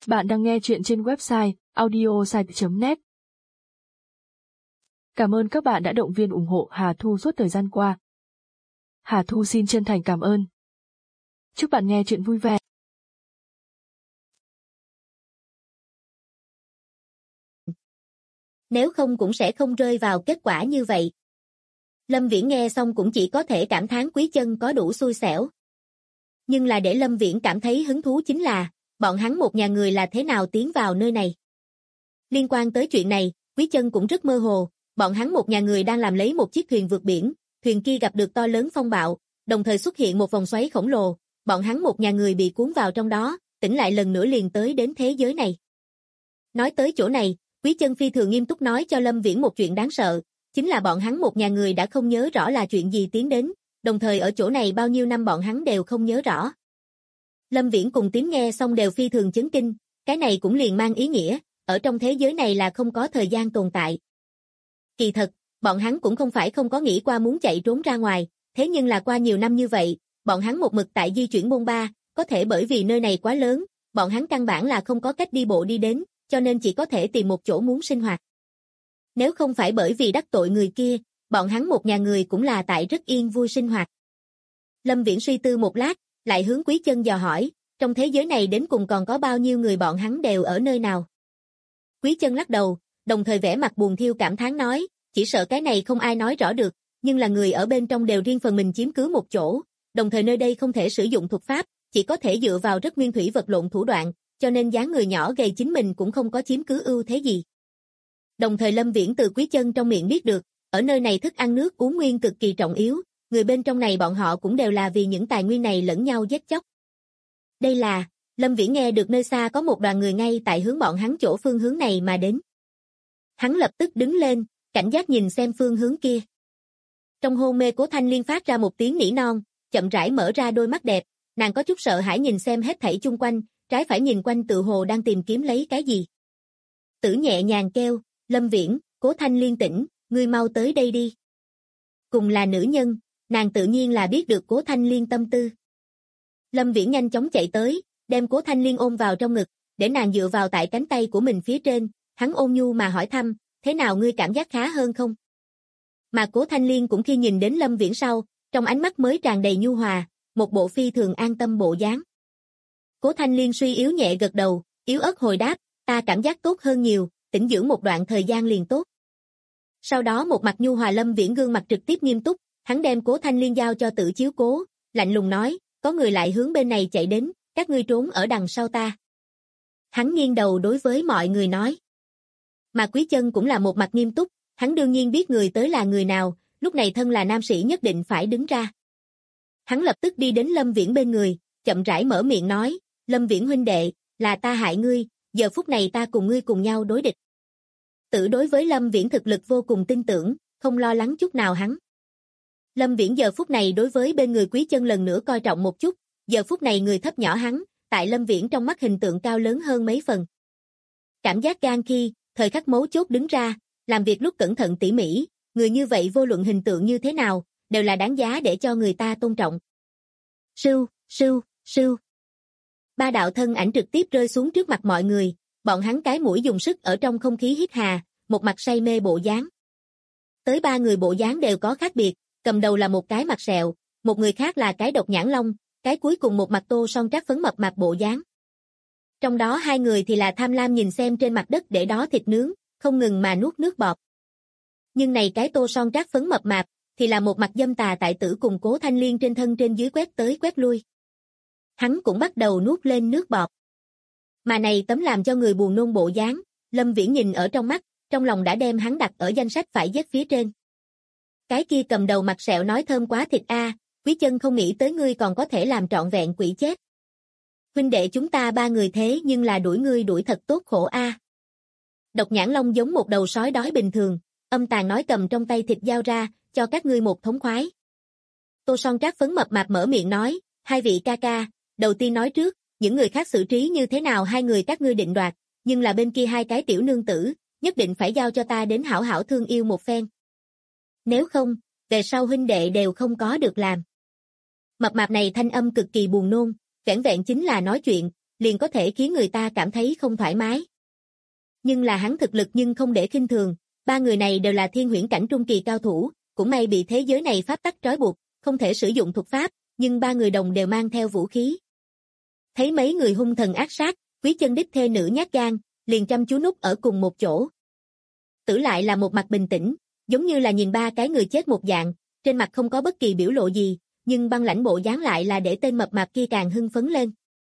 Bạn đang nghe chuyện trên website audiosite.net. Cảm ơn các bạn đã động viên ủng hộ Hà Thu suốt thời gian qua. Hà Thu xin chân thành cảm ơn. Chúc bạn nghe chuyện vui vẻ. Nếu không cũng sẽ không rơi vào kết quả như vậy. Lâm Viễn nghe xong cũng chỉ có thể cảm thán Quý Chân có đủ xui xẻo. Nhưng là để Lâm Viễn cảm thấy hứng thú chính là, bọn hắn một nhà người là thế nào tiến vào nơi này. Liên quan tới chuyện này, Quý Chân cũng rất mơ hồ, bọn hắn một nhà người đang làm lấy một chiếc thuyền vượt biển, thuyền kia gặp được to lớn phong bạo, đồng thời xuất hiện một vòng xoáy khổng lồ, bọn hắn một nhà người bị cuốn vào trong đó, tỉnh lại lần nữa liền tới đến thế giới này. Nói tới chỗ này, Quý Chân phi thường nghiêm túc nói cho Lâm Viễn một chuyện đáng sợ, chính là bọn hắn một nhà người đã không nhớ rõ là chuyện gì tiến đến, đồng thời ở chỗ này bao nhiêu năm bọn hắn đều không nhớ rõ. Lâm Viễn cùng Tím nghe xong đều phi thường chấn kinh, cái này cũng liền mang ý nghĩa, ở trong thế giới này là không có thời gian tồn tại. Kỳ thật, bọn hắn cũng không phải không có nghĩ qua muốn chạy trốn ra ngoài, thế nhưng là qua nhiều năm như vậy, bọn hắn một mực tại di chuyển bôn ba, có thể bởi vì nơi này quá lớn, bọn hắn căn bản là không có cách đi bộ đi đến, cho nên chỉ có thể tìm một chỗ muốn sinh hoạt. Nếu không phải bởi vì đắc tội người kia, bọn hắn một nhà người cũng là tại rất yên vui sinh hoạt. Lâm Viễn suy tư một lát, lại hướng Quý Chân dò hỏi, trong thế giới này đến cùng còn có bao nhiêu người bọn hắn đều ở nơi nào? Quý Chân lắc đầu, đồng thời vẻ mặt buồn thiêu cảm thán nói, chỉ sợ cái này không ai nói rõ được, nhưng là người ở bên trong đều riêng phần mình chiếm cứ một chỗ, đồng thời nơi đây không thể sử dụng thuật pháp, chỉ có thể dựa vào rất nguyên thủy vật lộn thủ đoạn, cho nên dáng người nhỏ gầy chính mình cũng không có chiếm cứ ưu thế gì. Đồng thời Lâm Viễn từ Quý Chân trong miệng biết được, ở nơi này thức ăn nước uống nguyên cực kỳ trọng yếu, người bên trong này bọn họ cũng đều là vì những tài nguyên này lẫn nhau giết chóc. Đây là, Lâm Viễn nghe được nơi xa có một đoàn người ngay tại hướng bọn hắn chỗ phương hướng này mà đến. Hắn lập tức đứng lên, cảnh giác nhìn xem phương hướng kia. Trong hôn mê Cố Thanh Liên phát ra một tiếng nỉ non, chậm rãi mở ra đôi mắt đẹp, nàng có chút sợ hãi nhìn xem hết thảy chung quanh, trái phải nhìn quanh tự hồ đang tìm kiếm lấy cái gì. Tử nhẹ nhàng kêu, Lâm Viễn, Cố Thanh Liên tỉnh, ngươi mau tới đây đi. Cùng là nữ nhân, nàng tự nhiên là biết được Cố Thanh Liên tâm tư. Lâm Viễn nhanh chóng chạy tới, đem Cố Thanh Liên ôm vào trong ngực, để nàng dựa vào tại cánh tay của mình phía trên, hắn ôn nhu mà hỏi thăm, thế nào ngươi cảm giác khá hơn không? Mà Cố Thanh Liên cũng khi nhìn đến Lâm Viễn sau, trong ánh mắt mới tràn đầy nhu hòa, một bộ phi thường an tâm bộ dáng. Cố Thanh Liên suy yếu nhẹ gật đầu, yếu ớt hồi đáp, ta cảm giác tốt hơn nhiều, tĩnh dưỡng một đoạn thời gian liền tốt. Sau đó một mặt nhu hòa Lâm Viễn gương mặt trực tiếp nghiêm túc, hắn đem Cố Thanh Liên giao cho Tử chiếu cố, lạnh lùng nói, có người lại hướng bên này chạy đến, các ngươi trốn ở đằng sau ta. Hắn nghiêng đầu đối với mọi người nói. Mà Quý Chân cũng là một mặt nghiêm túc, hắn đương nhiên biết người tới là người nào, lúc này thân là nam sĩ nhất định phải đứng ra. Hắn lập tức đi đến Lâm Viễn bên người, chậm rãi mở miệng nói, Lâm Viễn huynh đệ, là ta hại ngươi, giờ phút này ta cùng ngươi cùng nhau đối địch. Tử đối với Lâm Viễn thực lực vô cùng tin tưởng, không lo lắng chút nào hắn. Lâm Viễn giờ phút này đối với bên người Quý Chân lần nữa coi trọng một chút, giờ phút này người thấp nhỏ hắn, tại Lâm Viễn trong mắt hình tượng cao lớn hơn mấy phần. Cảm giác gan khi, thời khắc mấu chốt đứng ra, làm việc lúc cẩn thận tỉ mỉ, người như vậy vô luận hình tượng như thế nào, đều là đáng giá để cho người ta tôn trọng. Sưu, sưu, sưu. Ba đạo thân ảnh trực tiếp rơi xuống trước mặt mọi người, bọn hắn cái mũi dùng sức ở trong không khí hít hà, một mặt say mê bộ dáng. Tới ba người bộ dáng đều có khác biệt, cầm đầu là một cái mặt sẹo, một người khác là cái độc nhãn long, cái cuối cùng một mặt tô son trát phấn mập mạp bộ dáng. Trong đó hai người thì là tham lam nhìn xem trên mặt đất để đó thịt nướng, không ngừng mà nuốt nước bọt. Nhưng này cái tô son trát phấn mập mạp, thì là một mặt dâm tà tại Tử cùng Cố Thanh Liên trên thân trên dưới quét tới quét lui. Hắn cũng bắt đầu nuốt lên nước bọt. Mà này tấm làm cho người buồn nôn bộ dáng, Lâm Viễn nhìn ở trong mắt, trong lòng đã đem hắn đặt ở danh sách phải giết phía trên. Cái kia cầm đầu mặt sẹo nói thơm quá thịt a, Quý Chân không nghĩ tới ngươi còn có thể làm trọn vẹn quỷ chết. Huynh đệ chúng ta ba người thế nhưng là đuổi ngươi đuổi thật tốt khổ a. Độc nhãn long giống một đầu sói đói bình thường, âm tàn nói cầm trong tay thịt dao ra, cho các ngươi một thống khoái. Tô son trát phấn mập mạp mở miệng nói, hai vị ca ca, đầu tiên nói trước, những người khác xử trí như thế nào hai người các ngươi định đoạt, nhưng là bên kia hai cái tiểu nương tử, nhất định phải giao cho ta đến hảo hảo thương yêu một phen. Nếu không, về sau huynh đệ đều không có được làm. Mập mạp này thanh âm cực kỳ buồn nôn, vẻn vẹn chính là nói chuyện, liền có thể khiến người ta cảm thấy không thoải mái. Nhưng là hắn thực lực nhưng không để khinh thường, ba người này đều là thiên huyễn cảnh trung kỳ cao thủ, cũng may bị thế giới này pháp tắc trói buộc, không thể sử dụng thuật pháp, nhưng ba người đồng đều mang theo vũ khí. Thấy mấy người hung thần ác sát, Quý Chân đích thê nữ nhát gan, liền chăm chú núp ở cùng một chỗ. Tử lại là một mặt bình tĩnh, giống như là nhìn ba cái người chết một dạng, trên mặt không có bất kỳ biểu lộ gì, nhưng băng lãnh bộ dáng lại là để tên mập mạp kia càng hưng phấn lên.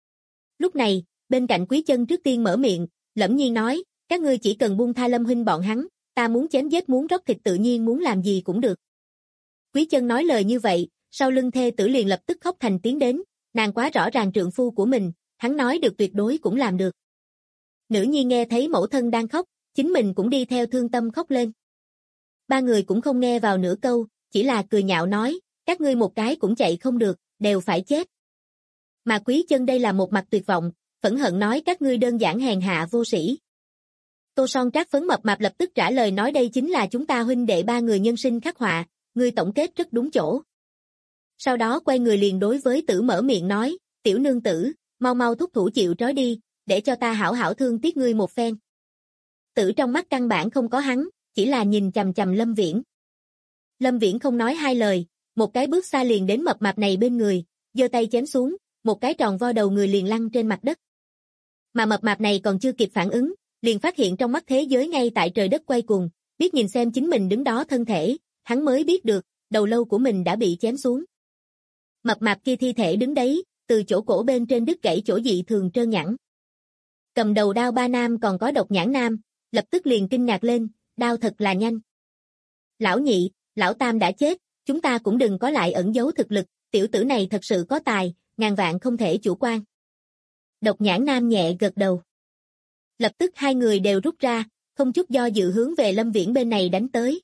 Lúc này, bên cạnh Quý Chân trước tiên mở miệng, lẩm nhiên nói, các ngươi chỉ cần buông tha Lâm huynh bọn hắn, ta muốn chém giết muốn róc thịt tự nhiên muốn làm gì cũng được. Quý Chân nói lời như vậy, sau lưng thê tử liền lập tức khóc thành tiếng đến, nàng quá rõ ràng trượng phu của mình, hắn nói được tuyệt đối cũng làm được. Nữ nhi nghe thấy mẫu thân đang khóc, chính mình cũng đi theo thương tâm khóc lên. Ba người cũng không nghe vào nửa câu, chỉ là cười nhạo nói, các ngươi một cái cũng chạy không được, đều phải chết. Mà Quý Chân đây là một mặt tuyệt vọng, phẫn hận nói các ngươi đơn giản hèn hạ vô sĩ. Tô Son Trác phấn mập mạp lập tức trả lời nói đây chính là chúng ta huynh đệ ba người nhân sinh khắc họa, ngươi tổng kết rất đúng chỗ. Sau đó quay người liền đối với Tử mở miệng nói, tiểu nương tử, mau mau thúc thủ chịu trói đi, để cho ta hảo hảo thương tiếc ngươi một phen. Tử trong mắt căn bản không có hắn, chỉ là nhìn chằm chằm Lâm Viễn. Lâm Viễn không nói hai lời, một cái bước xa liền đến mập mạp này bên người, giơ tay chém xuống, một cái tròn vo đầu người liền lăn trên mặt đất. Mà mập mạp này còn chưa kịp phản ứng, liền phát hiện trong mắt thế giới ngay tại trời đất quay cuồng, biết nhìn xem chính mình đứng đó thân thể, hắn mới biết được, đầu lâu của mình đã bị chém xuống. Mập mạp kia thi thể đứng đấy, từ chỗ cổ bên trên đứt gãy chỗ dị thường trơn nhẵn. Cầm đầu đao ba nam còn có Độc Nhãn Nam, lập tức liền kinh ngạc lên, đao thật là nhanh. Lão nhị, lão tam đã chết, chúng ta cũng đừng có lại ẩn giấu thực lực, tiểu tử này thật sự có tài, ngàn vạn không thể chủ quan. Độc Nhãn Nam nhẹ gật đầu. Lập tức hai người đều rút ra, không chút do dự hướng về Lâm Viễn bên này đánh tới.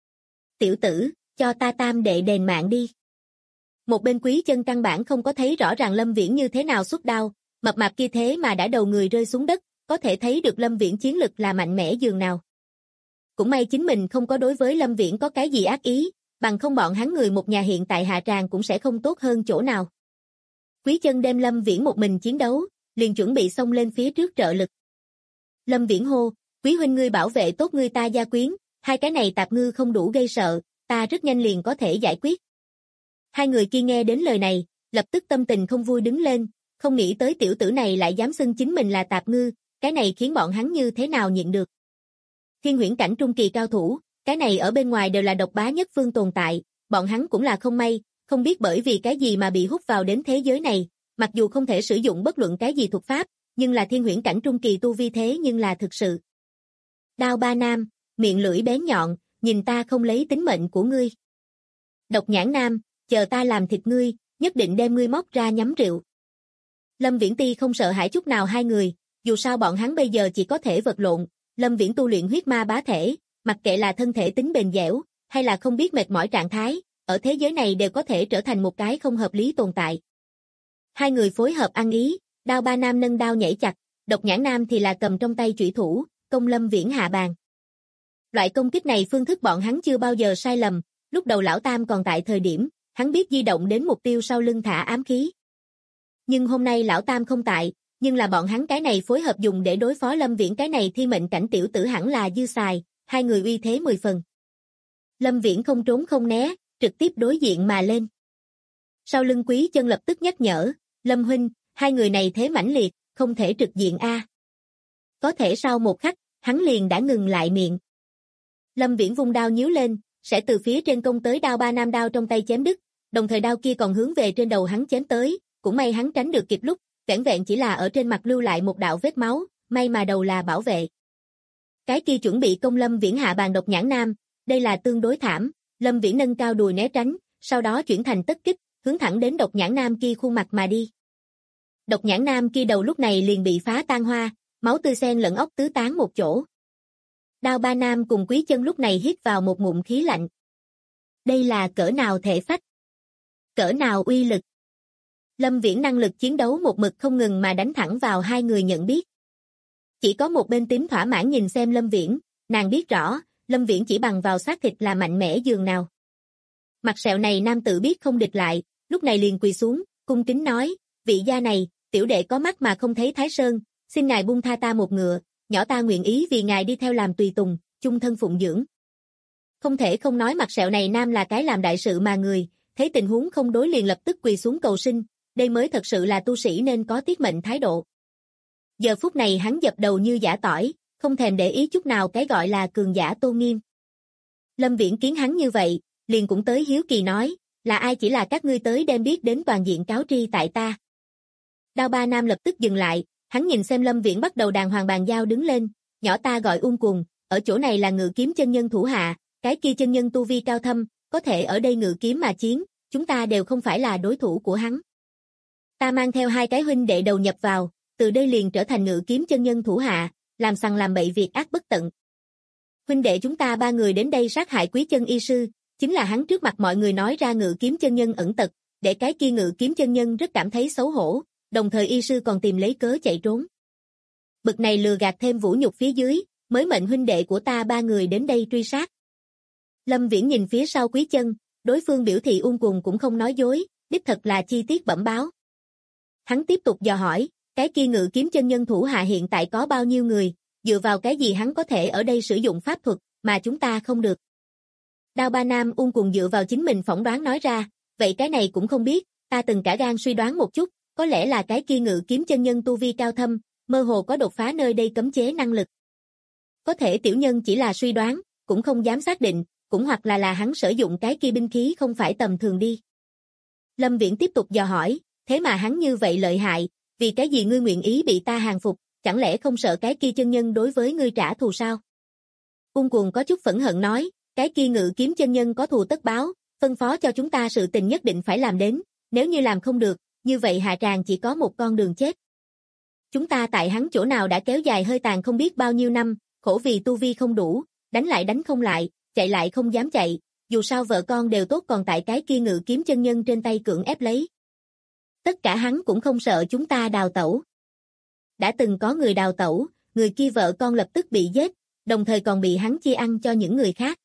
Tiểu tử, cho ta tam đệ đền mạng đi. Một bên Quý Chân căn bản không có thấy rõ ràng Lâm Viễn như thế nào xuất đao, mập mạp kia thế mà đã đầu người rơi xuống đất, có thể thấy được Lâm Viễn chiến lực là mạnh mẽ dường nào. Cũng may chính mình không có đối với Lâm Viễn có cái gì ác ý, bằng không bọn hắn người một nhà hiện tại hạ tràng cũng sẽ không tốt hơn chỗ nào. Quý Chân đem Lâm Viễn một mình chiến đấu, liền chuẩn bị xông lên phía trước trợ lực. Lâm Viễn hô, Quý huynh ngươi bảo vệ tốt ngươi ta gia quyến, hai cái này tạp ngư không đủ gây sợ, ta rất nhanh liền có thể giải quyết. Hai người kia nghe đến lời này, lập tức tâm tình không vui đứng lên, không nghĩ tới tiểu tử này lại dám xưng chính mình là tạp ngư, cái này khiến bọn hắn như thế nào nhịn được. Thiên huyễn cảnh trung kỳ cao thủ, cái này ở bên ngoài đều là độc bá nhất phương tồn tại, bọn hắn cũng là không may, không biết bởi vì cái gì mà bị hút vào đến thế giới này, mặc dù không thể sử dụng bất luận cái gì thuật pháp, nhưng là thiên huyễn cảnh trung kỳ tu vi thế nhưng là thực sự. Đao ba nam, miệng lưỡi bén nhọn, nhìn ta không lấy tính mệnh của ngươi. Độc Nhãn Nam, chờ ta làm thịt ngươi, nhất định đem ngươi móc ra nhắm rượu. Lâm Viễn Ti không sợ hãi chút nào hai người, dù sao bọn hắn bây giờ chỉ có thể vật lộn, Lâm Viễn tu luyện huyết ma bá thể, mặc kệ là thân thể tính bền dẻo, hay là không biết mệt mỏi trạng thái, ở thế giới này đều có thể trở thành một cái không hợp lý tồn tại. Hai người phối hợp ăn ý, đao ba nam nâng đao nhảy chặt, Độc Nhãn Nam thì là cầm trong tay chủy thủ, công Lâm Viễn hạ bàn. Loại công kích này phương thức bọn hắn chưa bao giờ sai lầm, lúc đầu lão tam còn tại thời điểm, hắn biết di động đến mục tiêu sau lưng thả ám khí. Nhưng hôm nay lão tam không tại, nhưng là bọn hắn cái này phối hợp dùng để đối phó Lâm Viễn cái này thi mệnh cảnh tiểu tử hẳn là dư xài, hai người uy thế 10 phần. Lâm Viễn không trốn không né, trực tiếp đối diện mà lên. Sau lưng Quý Chân lập tức nhắc nhở, Lâm huynh, hai người này thế mãnh liệt, không thể trực diện a. Có thể sau một khắc, hắn liền đã ngừng lại miệng. Lâm Viễn vung đao nhíu lên, sẽ từ phía trên công tới đao ba nam đao trong tay chém đứt, đồng thời đao kia còn hướng về trên đầu hắn chém tới, cũng may hắn tránh được kịp lúc, vẻn vẹn chỉ là ở trên mặt lưu lại một đạo vết máu, may mà đầu là bảo vệ. Cái kia chuẩn bị công Lâm Viễn hạ bàn Độc Nhãn Nam, đây là tương đối thảm, Lâm Viễn nâng cao đùi né tránh, sau đó chuyển thành tất kích, hướng thẳng đến Độc Nhãn Nam kia khuôn mặt mà đi. Độc Nhãn Nam kia đầu lúc này liền bị phá tan hoa, máu tươi xen lẫn óc tứ tán một chỗ. Đao ba nam cùng Quý Chân lúc này hít vào một ngụm khí lạnh. Đây là cỡ nào thể phách? Cỡ nào uy lực? Lâm Viễn năng lực chiến đấu một mực không ngừng mà đánh thẳng vào hai người nhận biết. Chỉ có một bên Tím thỏa mãn nhìn xem Lâm Viễn, nàng biết rõ, Lâm Viễn chỉ bằng vào xác thịt là mạnh mẽ dường nào. Mặt sẹo này nam tự biết không địch lại, lúc này liền quỳ xuống, cung kính nói, vị gia này, tiểu đệ có mắt mà không thấy Thái Sơn, xin ngài buông tha ta một ngựa, nhỏ ta nguyện ý vì ngài đi theo làm tùy tùng, chung thân phụng dưỡng. Không thể không nói mặt sẹo này nam là cái làm đại sự mà người, thấy tình huống không đối liền lập tức quỳ xuống cầu xin, đây mới thật sự là tu sĩ nên có tiết mệnh thái độ. Giờ phút này hắn dập đầu như giã tỏi, không thèm để ý chút nào cái gọi là cường giả tôn nghiêm. Lâm Viễn kiến hắn như vậy, liền cũng tới hiếu kỳ nói, là ai chỉ là các ngươi tới đem biết đến toàn diện cáo tri tại ta. Đao Ba Nam lập tức dừng lại, hắn nhìn xem Lâm Viễn bắt đầu đàng hoàng bàn giao đứng lên, nhỏ ta gọi Ung Cùng, ở chỗ này là Ngự Kiếm chân nhân thủ hạ, cái kia chân nhân tu vi cao thâm, có thể ở đây ngự kiếm mà chiến, chúng ta đều không phải là đối thủ của hắn. Ta mang theo 2 cái huynh đệ đầu nhập vào, từ đây liền trở thành Ngự Kiếm chân nhân thủ hạ, làm sằng làm bậy việc ác bất tận. Huynh đệ chúng ta 3 người đến đây sát hại Quý Chân y sư, chính là hắn trước mặt mọi người nói ra Ngự Kiếm chân nhân ẩn tật, để cái kia Ngự Kiếm chân nhân rất cảm thấy xấu hổ, đồng thời y sư còn tìm lấy cớ chạy trốn. Bực này lừa gạt thêm vũ nhục phía dưới, mới mệnh huynh đệ của ta 3 người đến đây truy sát. Lâm Viễn nhìn phía sau Quý Chân, đối phương biểu thị Ung Cùng cũng không nói dối, đích thật là chi tiết bẩm báo. Hắn tiếp tục dò hỏi, cái kia Ngự Kiếm chân nhân thủ hạ hiện tại có bao nhiêu người, dựa vào cái gì hắn có thể ở đây sử dụng pháp thuật, mà chúng ta không được. Đao Ba Nam Ung Cùng dựa vào chính mình phỏng đoán nói ra, vậy cái này cũng không biết, ta từng cả gan suy đoán một chút, có lẽ là cái kia Ngự Kiếm chân nhân tu vi cao thâm, mơ hồ có đột phá nơi đây cấm chế năng lực. Có thể tiểu nhân chỉ là suy đoán, cũng không dám xác định, cũng hoặc là hắn sử dụng cái kia binh khí không phải tầm thường đi. Lâm Viễn tiếp tục dò hỏi, thế mà hắn như vậy lợi hại, vì cái gì ngươi nguyện ý bị ta hàng phục, chẳng lẽ không sợ cái kia chân nhân đối với ngươi trả thù sao? Ung Cuồng có chút phẫn hận nói, cái kia Ngự Kiếm chân nhân có thù tất báo, phân phó cho chúng ta sự tình nhất định phải làm đến, nếu như làm không được, như vậy hạ tràng chỉ có một con đường chết. Chúng ta tại hắn chỗ nào đã kéo dài hơi tàn không biết bao nhiêu năm, khổ vì tu vi không đủ, đánh lại đánh không lại, chạy lại không dám chạy, dù sao vợ con đều tốt còn tại cái kia Ngự Kiếm chân nhân trên tay cưỡng ép lấy. Tất cả hắn cũng không sợ chúng ta đào tẩu. Đã từng có người đào tẩu, người kia vợ con lập tức bị giết, đồng thời còn bị hắn chia ăn cho những người khác.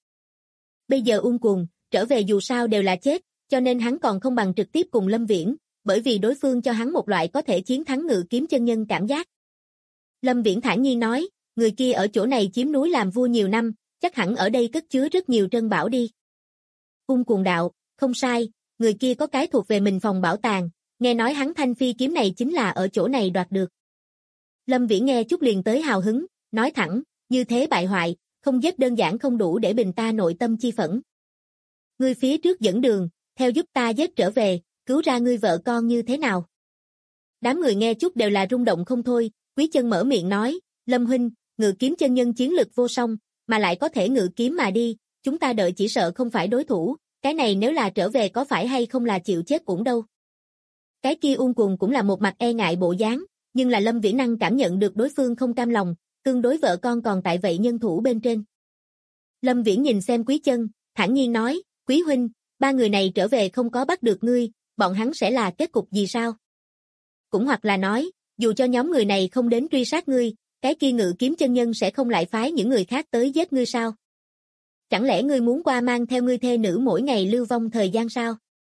Bây giờ Ung Cuồng, trở về dù sao đều là chết, cho nên hắn còn không bằng trực tiếp cùng Lâm Viễn, bởi vì đối phương cho hắn một loại có thể chiến thắng Ngự Kiếm chân nhân cảm giác. Lâm Viễn thản nhiên nói, người kia ở chỗ này chiếm núi làm vua nhiều năm, chắc hẳn ở đây cất chứa rất nhiều trân bảo đi. Ung Cuồng đạo, không sai, người kia có cái thuộc về mình phòng bảo tàng, nghe nói hắn thanh phi kiếm này chính là ở chỗ này đoạt được. Lâm Viễn nghe chút liền tới hào hứng, nói thẳng, như thế bại hoại, không giết đơn giản không đủ để bình ta nội tâm chi phẫn. Ngươi phía trước dẫn đường, theo giúp ta giết trở về, cứu ra ngươi vợ con như thế nào? Đám người nghe chút đều là rung động không thôi, Quý Chân mở miệng nói, Lâm huynh, Ngự Kiếm chân nhân chiến lực vô song, mà lại có thể ngự kiếm mà đi, chúng ta đợi chỉ sợ không phải đối thủ, cái này nếu là trở về có phải hay không là chịu chết cũng đâu. Cái kia Ung Cuồng cũng là một mặt e ngại bộ dáng, nhưng là Lâm Viễn năng cảm nhận được đối phương không cam lòng, tương đối vợ con còn tại vậy nhân thủ bên trên. Lâm Viễn nhìn xem Quý Chân, thản nhiên nói, Quý huynh, 3 người này trở về không có bắt được ngươi, bọn hắn sẽ là kết cục gì sao? Cũng hoặc là nói, dù cho nhóm người này không đến truy sát ngươi, cái kia Ngự Kiếm chân nhân sẽ không lại phái những người khác tới giết ngươi sao? Chẳng lẽ ngươi muốn qua mang theo ngươi thê nữ mỗi ngày lưu vong thời gian sao?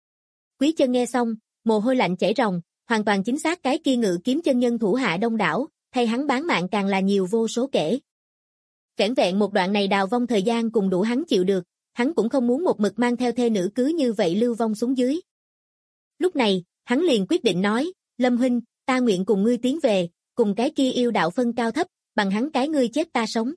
Quý Chân nghe xong, mồ hôi lạnh chảy ròng, hoàn toàn chính xác cái kia Ngự Kiếm chân nhân thủ hạ đông đảo, thay hắn bán mạng càng là nhiều vô số kể. Vẻn vẹn một đoạn này đào vong thời gian cùng đủ hắn chịu được, hắn cũng không muốn một mực mang theo thê nữ cứ như vậy lưu vong xuống dưới. Lúc này, hắn liền quyết định nói, Lâm huynh, ta nguyện cùng ngươi tiến về, cùng cái kia yêu đạo phân cao thấp, bằng hắn cái ngươi chết ta sống.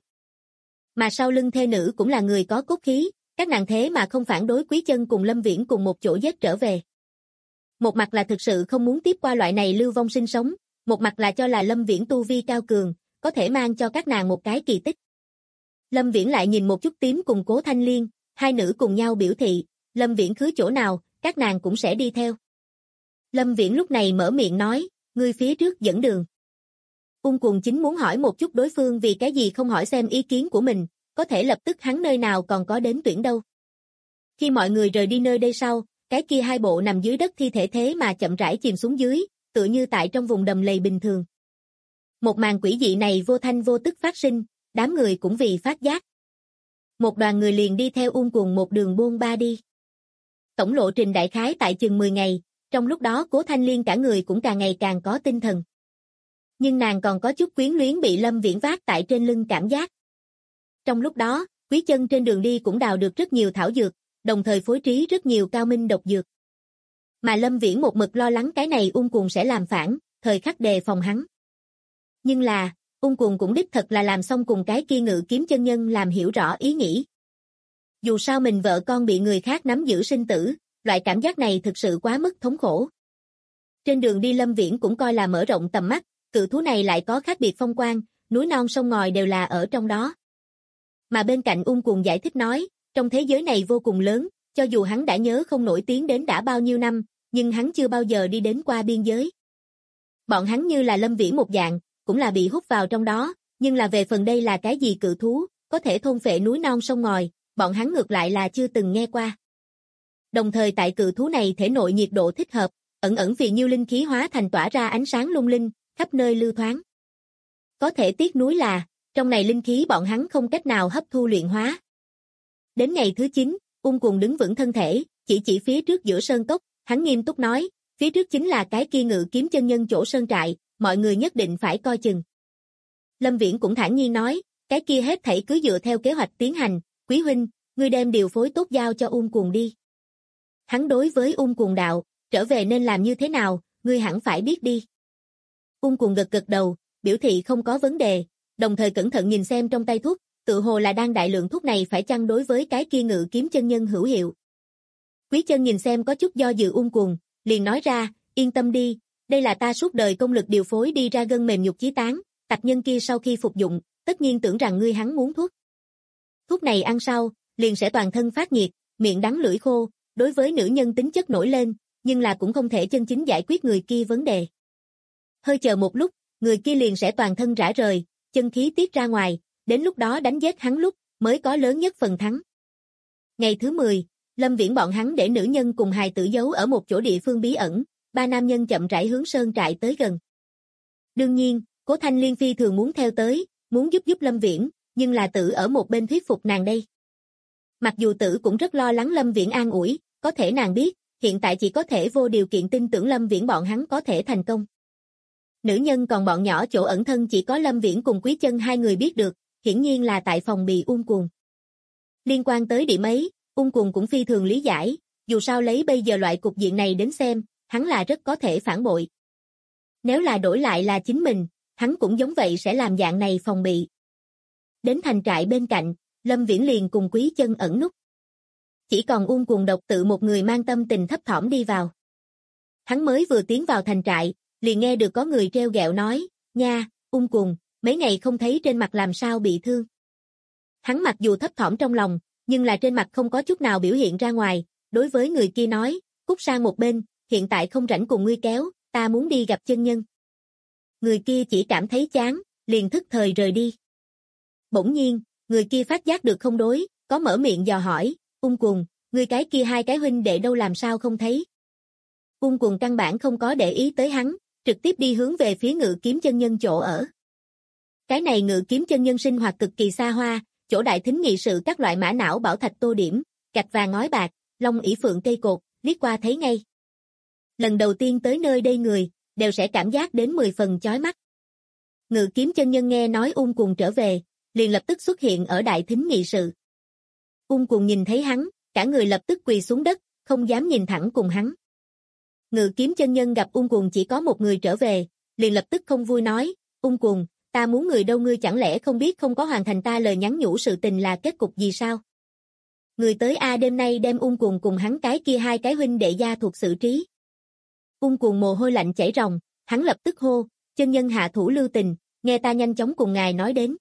Mà sau lưng thê nữ cũng là người có cốt khí, các nàng thế mà không phản đối Quý Chân cùng Lâm Viễn cùng một chỗ giết trở về. Một mặt là thực sự không muốn tiếp qua loại này lưu vong sinh sống, một mặt là cho là Lâm Viễn tu vi cao cường, có thể mang cho các nàng một cái kỳ tích. Lâm Viễn lại nhìn một chút Tím cùng Cố Thanh Liên, hai nữ cùng nhau biểu thị, Lâm Viễn khứ chỗ nào, các nàng cũng sẽ đi theo. Lâm Viễn lúc này mở miệng nói, ngươi phía trước dẫn đường. Ung Cuồng chính muốn hỏi một chút đối phương vì cái gì không hỏi xem ý kiến của mình, có thể lập tức hắn nơi nào còn có đến tuyển đâu. Khi mọi người rời đi nơi đây sau, cái kia hai bộ nằm dưới đất thi thể thế mà chậm rãi chìm xuống dưới, tựa như tại trong vùng đầm lầy bình thường. Một màn quỷ dị này vô thanh vô tức phát sinh, đám người cũng vì phát giác. Một đoàn người liền đi theo Ung Cuồng một đường bôn ba đi. Tổng lộ trình đại khái tại chừng 10 ngày, Trong lúc đó Cố Thanh Liên cả người cũng càng ngày càng có tinh thần. Nhưng nàng còn có chút quyến luyến bị Lâm Viễn vác tại trên lưng cảm giác. Trong lúc đó, Quý Chân trên đường đi cũng đào được rất nhiều thảo dược, đồng thời phối trí rất nhiều cao minh độc dược. Mà Lâm Viễn một mực lo lắng cái này Ung Cuồng sẽ làm phản, thời khắc đề phòng hắn. Nhưng là, Ung Cuồng cũng đích thật là làm xong cùng cái kia Ngự Kiếm chân nhân làm hiểu rõ ý nghĩ. Dù sao mình vợ con bị người khác nắm giữ sinh tử, loại cảm giác này thực sự quá mức thống khổ. Trên đường đi Lâm Viễn cũng coi là mở rộng tầm mắt, cự thú này lại có khác biệt phong quang, núi non sông ngòi đều là ở trong đó. Mà bên cạnh Ung Cuồng giải thích nói, trong thế giới này vô cùng lớn, cho dù hắn đã nhớ không nổi tiếng đến đã bao nhiêu năm, nhưng hắn chưa bao giờ đi đến qua biên giới. Bọn hắn như là Lâm Viễn một dạng, cũng là bị hút vào trong đó, nhưng là về phần đây là cái gì cự thú, có thể thôn phệ núi non sông ngòi, bọn hắn ngược lại là chưa từng nghe qua. Đồng thời tại cự thú này thể nội nhiệt độ thích hợp, ẩn ẩn vì nhiêu linh khí hóa thành tỏa ra ánh sáng lung linh, khắp nơi lưu thoáng. Có thể tiếc nuối là, trong này linh khí bọn hắn không cách nào hấp thu luyện hóa. Đến ngày thứ 9, Ung Cuồng đứng vững thân thể, chỉ phía trước giữa sơn cốc, hắn nghiêm túc nói, phía trước chính là cái kia Ngự Kiếm chân nhân chỗ sơn trại, mọi người nhất định phải coi chừng. Lâm Viễn cũng thản nhiên nói, cái kia hết thảy cứ dựa theo kế hoạch tiến hành, Quý huynh, ngươi đem điều phối tốt giao cho Ung Cuồng đi. Hắn đối với Ung Cuồng đạo, trở về nên làm như thế nào, ngươi hẳn phải biết đi. Ung Cuồng gật gật đầu, biểu thị không có vấn đề, đồng thời cẩn thận nhìn xem trong tay thuốc, tự hồ là đang đại lượng thuốc này phải chăng đối với cái kia Ngự Kiếm chân nhân hữu hiệu. Quý Chân nhìn xem có chút do dự Ung Cuồng, liền nói ra, yên tâm đi, đây là ta suốt đời công lực điều phối đi ra gân mềm nhục chí tán, tặc nhân kia sau khi phục dụng, tất nhiên tưởng rằng ngươi hắn muốn thuốc. Thuốc này ăn sau, liền sẽ toàn thân phát nhiệt, miệng đắng lưỡi khô, đối với nữ nhân tính chất nổi lên, nhưng là cũng không thể chân chính giải quyết người kia vấn đề. Hơi chờ một lúc, người kia liền sẽ toàn thân rã rời, chân khí tiết ra ngoài, đến lúc đó đánh giết hắn lúc, mới có lớn nhất phần thắng. Ngày thứ 10, Lâm Viễn bọn hắn để nữ nhân cùng hài tử giấu ở một chỗ địa phương bí ẩn, ba nam nhân chậm rãi hướng sơn trại tới gần. Đương nhiên, Cố Thanh Liên phi thường muốn theo tới, muốn giúp Lâm Viễn, nhưng là Tử ở một bên thuyết phục nàng đây. Mặc dù Tử cũng rất lo lắng Lâm Viễn an ủi, có thể nàng biết, hiện tại chỉ có thể vô điều kiện tin tưởng Lâm Viễn bọn hắn có thể thành công. Nữ nhân còn bọn nhỏ chỗ ẩn thân chỉ có Lâm Viễn cùng Quý Chân hai người biết được, hiển nhiên là tại phòng bị Ung Cuồng. Liên quan tới điểm ấy, Ung Cuồng cũng phi thường lý giải, dù sao lấy bây giờ loại cục diện này đến xem, hắn là rất có thể phản bội. Nếu là đổi lại là chính mình, hắn cũng giống vậy sẽ làm dạng này phòng bị. Đến thành trại bên cạnh, Lâm Viễn liền cùng Quý Chân ẩn núp. Chỉ còn Ung Cuồng độc tự một người mang tâm tình thấp thỏm đi vào. Hắn mới vừa tiến vào thành trại, liền nghe được có người treo gẹo nói, nha, Ung Cuồng, mấy ngày không thấy trên mặt làm sao bị thương. Hắn mặc dù thấp thỏm trong lòng, nhưng là trên mặt không có chút nào biểu hiện ra ngoài, đối với người kia nói, cút sang một bên, hiện tại không rảnh cùng ngươi kéo, ta muốn đi gặp chân nhân. Người kia chỉ cảm thấy chán, liền thức thời rời đi. Bỗng nhiên, người kia phát giác được không đối, có mở miệng dò hỏi, Ung Cuồng, ngươi cái kia hai cái huynh đệ đâu làm sao không thấy. Ung Cuồng căn bản không có để ý tới hắn, trực tiếp đi hướng về phía Ngự Kiếm chân nhân chỗ ở. Cái này Ngự Kiếm chân nhân sinh hoạt cực kỳ xa hoa, chỗ đại thính nghị sự các loại mã não bảo thạch tô điểm, gạch vàng ngói bạc, long ỷ phượng cây cột, liếc qua thấy ngay. Lần đầu tiên tới nơi đây người, đều sẽ cảm giác đến 10 phần chói mắt. Ngự Kiếm chân nhân nghe nói Ung Cuồng trở về, liền lập tức xuất hiện ở đại thính nghị sự. Ung Cuồng nhìn thấy hắn, cả người lập tức quỳ xuống đất, không dám nhìn thẳng cùng hắn. Ngự Kiếm chân nhân gặp Ung Cuồng chỉ có một người trở về, liền lập tức không vui nói, Ung Cuồng, ta muốn người đâu ngươi chẳng lẽ không biết không có hoàn thành ta lời nhắn nhủ sự tình là kết cục gì sao? Người tới đêm nay đem Ung Cuồng cùng hắn cái kia hai cái huynh đệ gia thuộc xử trí. Ung Cuồng mồ hôi lạnh chảy ròng, hắn lập tức hô, chân nhân hạ thủ lưu tình, nghe ta nhanh chóng cùng ngài nói đến.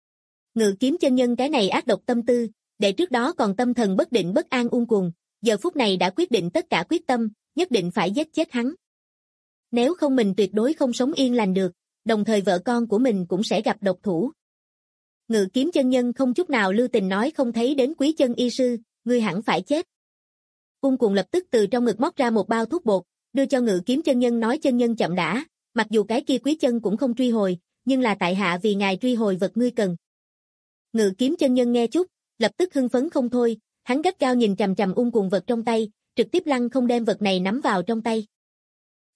Ngự Kiếm chân nhân cái này ác độc tâm tư, để trước đó còn tâm thần bất định bất an Ung Cuồng, giờ phút này đã quyết định tất cả quyết tâm, nhất định phải giết chết hắn. Nếu không mình tuyệt đối không sống yên lành được, đồng thời vợ con của mình cũng sẽ gặp độc thủ. Ngự Kiếm chân nhân không chút nào lưu tình nói không thấy đến Quý Chân y sư, ngươi hẳn phải chết. Ung Cuồng lập tức từ trong ngực móc ra một bao thuốc bột, đưa cho Ngự Kiếm chân nhân nói chân nhân chậm đã, mặc dù cái kia Quý Chân cũng không truy hồi, nhưng là tại hạ vì ngài truy hồi vật ngươi cần. Ngự Kiếm chân nhân nghe chút, lập tức hưng phấn không thôi, hắn gắt gao nhìn chằm chằm Ung Cuồng vật trong tay, trực tiếp lăng không đem vật này nắm vào trong tay.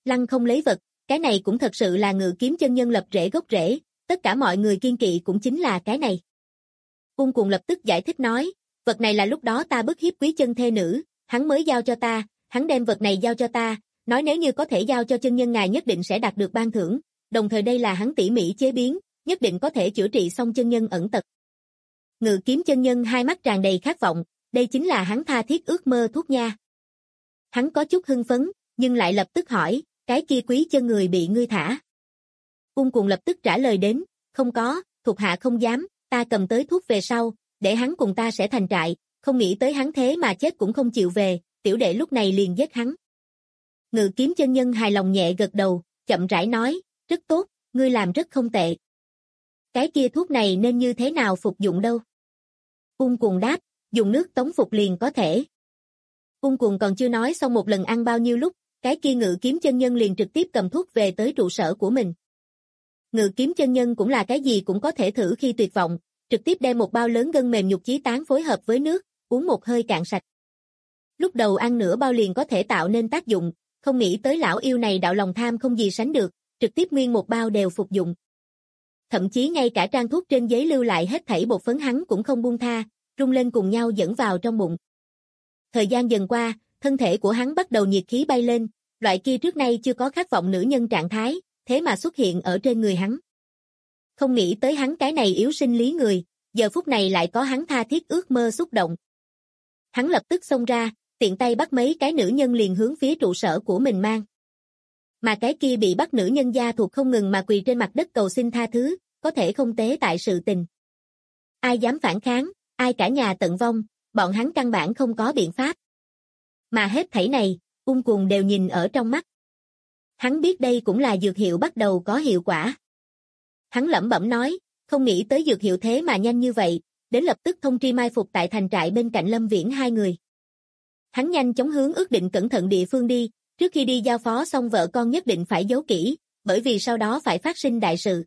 Lăng không lấy vật, cái này cũng thật sự là Ngự Kiếm chân nhân lập rễ gốc rễ, tất cả mọi người kiên kỵ cũng chính là cái này. Ung Cuồng lập tức giải thích nói, vật này là lúc đó ta bức hiếp quý chân thê nữ, hắn mới giao cho ta, hắn đem vật này giao cho ta, nói nếu như có thể giao cho chân nhân ngài nhất định sẽ đạt được ban thưởng, đồng thời đây là hắn tỉ mỉ chế biến, nhất định có thể chữa trị xong chân nhân ẩn tật. Ngự Kiếm chân nhân hai mắt tràn đầy khát vọng, đây chính là hắn tha thiết ước mơ thuốc nha. Hắn có chút hưng phấn, nhưng lại lập tức hỏi, cái kia quý chân người bị ngươi thả. Ung Cuồng lập tức trả lời đến, không có, thuộc hạ không dám, ta cầm tới thuốc về sau, để hắn cùng ta sẽ thành trại, không nghĩ tới hắn thế mà chết cũng không chịu về, tiểu đệ lúc này liền giết hắn. Ngự Kiếm chân nhân hài lòng nhẹ gật đầu, chậm rãi nói, rất tốt, ngươi làm rất không tệ. Cái kia thuốc này nên như thế nào phục dụng đâu? Ung Cuồng đáp, dùng nước tống phục liền có thể. Ung Cuồng còn chưa nói xong một lần ăn bao nhiêu lúc, cái kia Ngự Kiếm chân nhân liền trực tiếp cầm thuốc về tới trụ sở của mình. Ngự Kiếm chân nhân cũng là cái gì cũng có thể thử khi tuyệt vọng, trực tiếp đem một bao lớn gân mềm nhục chí tán phối hợp với nước, uống một hơi cạn sạch. Lúc đầu ăn nửa bao liền có thể tạo nên tác dụng, không nghĩ tới lão yêu này đạo lòng tham không gì sánh được, trực tiếp nguyên một bao đều phục dụng. Thậm chí ngay cả trang thuốc trên giấy lưu lại hết thảy bột phấn hắn cũng không buông tha, rung lên cùng nhau dẫn vào trong bụng. Thời gian dần qua, thân thể của hắn bắt đầu nhiệt khí bay lên, loại kia trước nay chưa có khát vọng nữ nhân trạng thái, thế mà xuất hiện ở trên người hắn. Không nghĩ tới hắn cái này yếu sinh lý người, giờ phút này lại có hắn tha thiết ước mơ xúc động. Hắn lập tức xông ra, tiện tay bắt mấy cái nữ nhân liền hướng phía trụ sở của mình mang. Mà cái kia bị bắt nữ nhân gia thuộc không ngừng mà quỳ trên mặt đất cầu xin tha thứ, có thể không tế tại sự tình. Ai dám phản kháng, ai cả nhà tận vong, bọn hắn căn bản không có biện pháp. Mà hết thảy này, Ung Cuồng đều nhìn ở trong mắt. Hắn biết đây cũng là dược hiệu bắt đầu có hiệu quả. Hắn lẩm bẩm nói, không nghĩ tới dược hiệu thế mà nhanh như vậy, đến lập tức thông tri mai phục tại thành trại bên cạnh Lâm Viễn hai người. Hắn nhanh chóng hướng ước định cẩn thận địa phương đi, trước khi đi giao phó xong vợ con nhất định phải giấu kỹ, bởi vì sau đó phải phát sinh đại sự.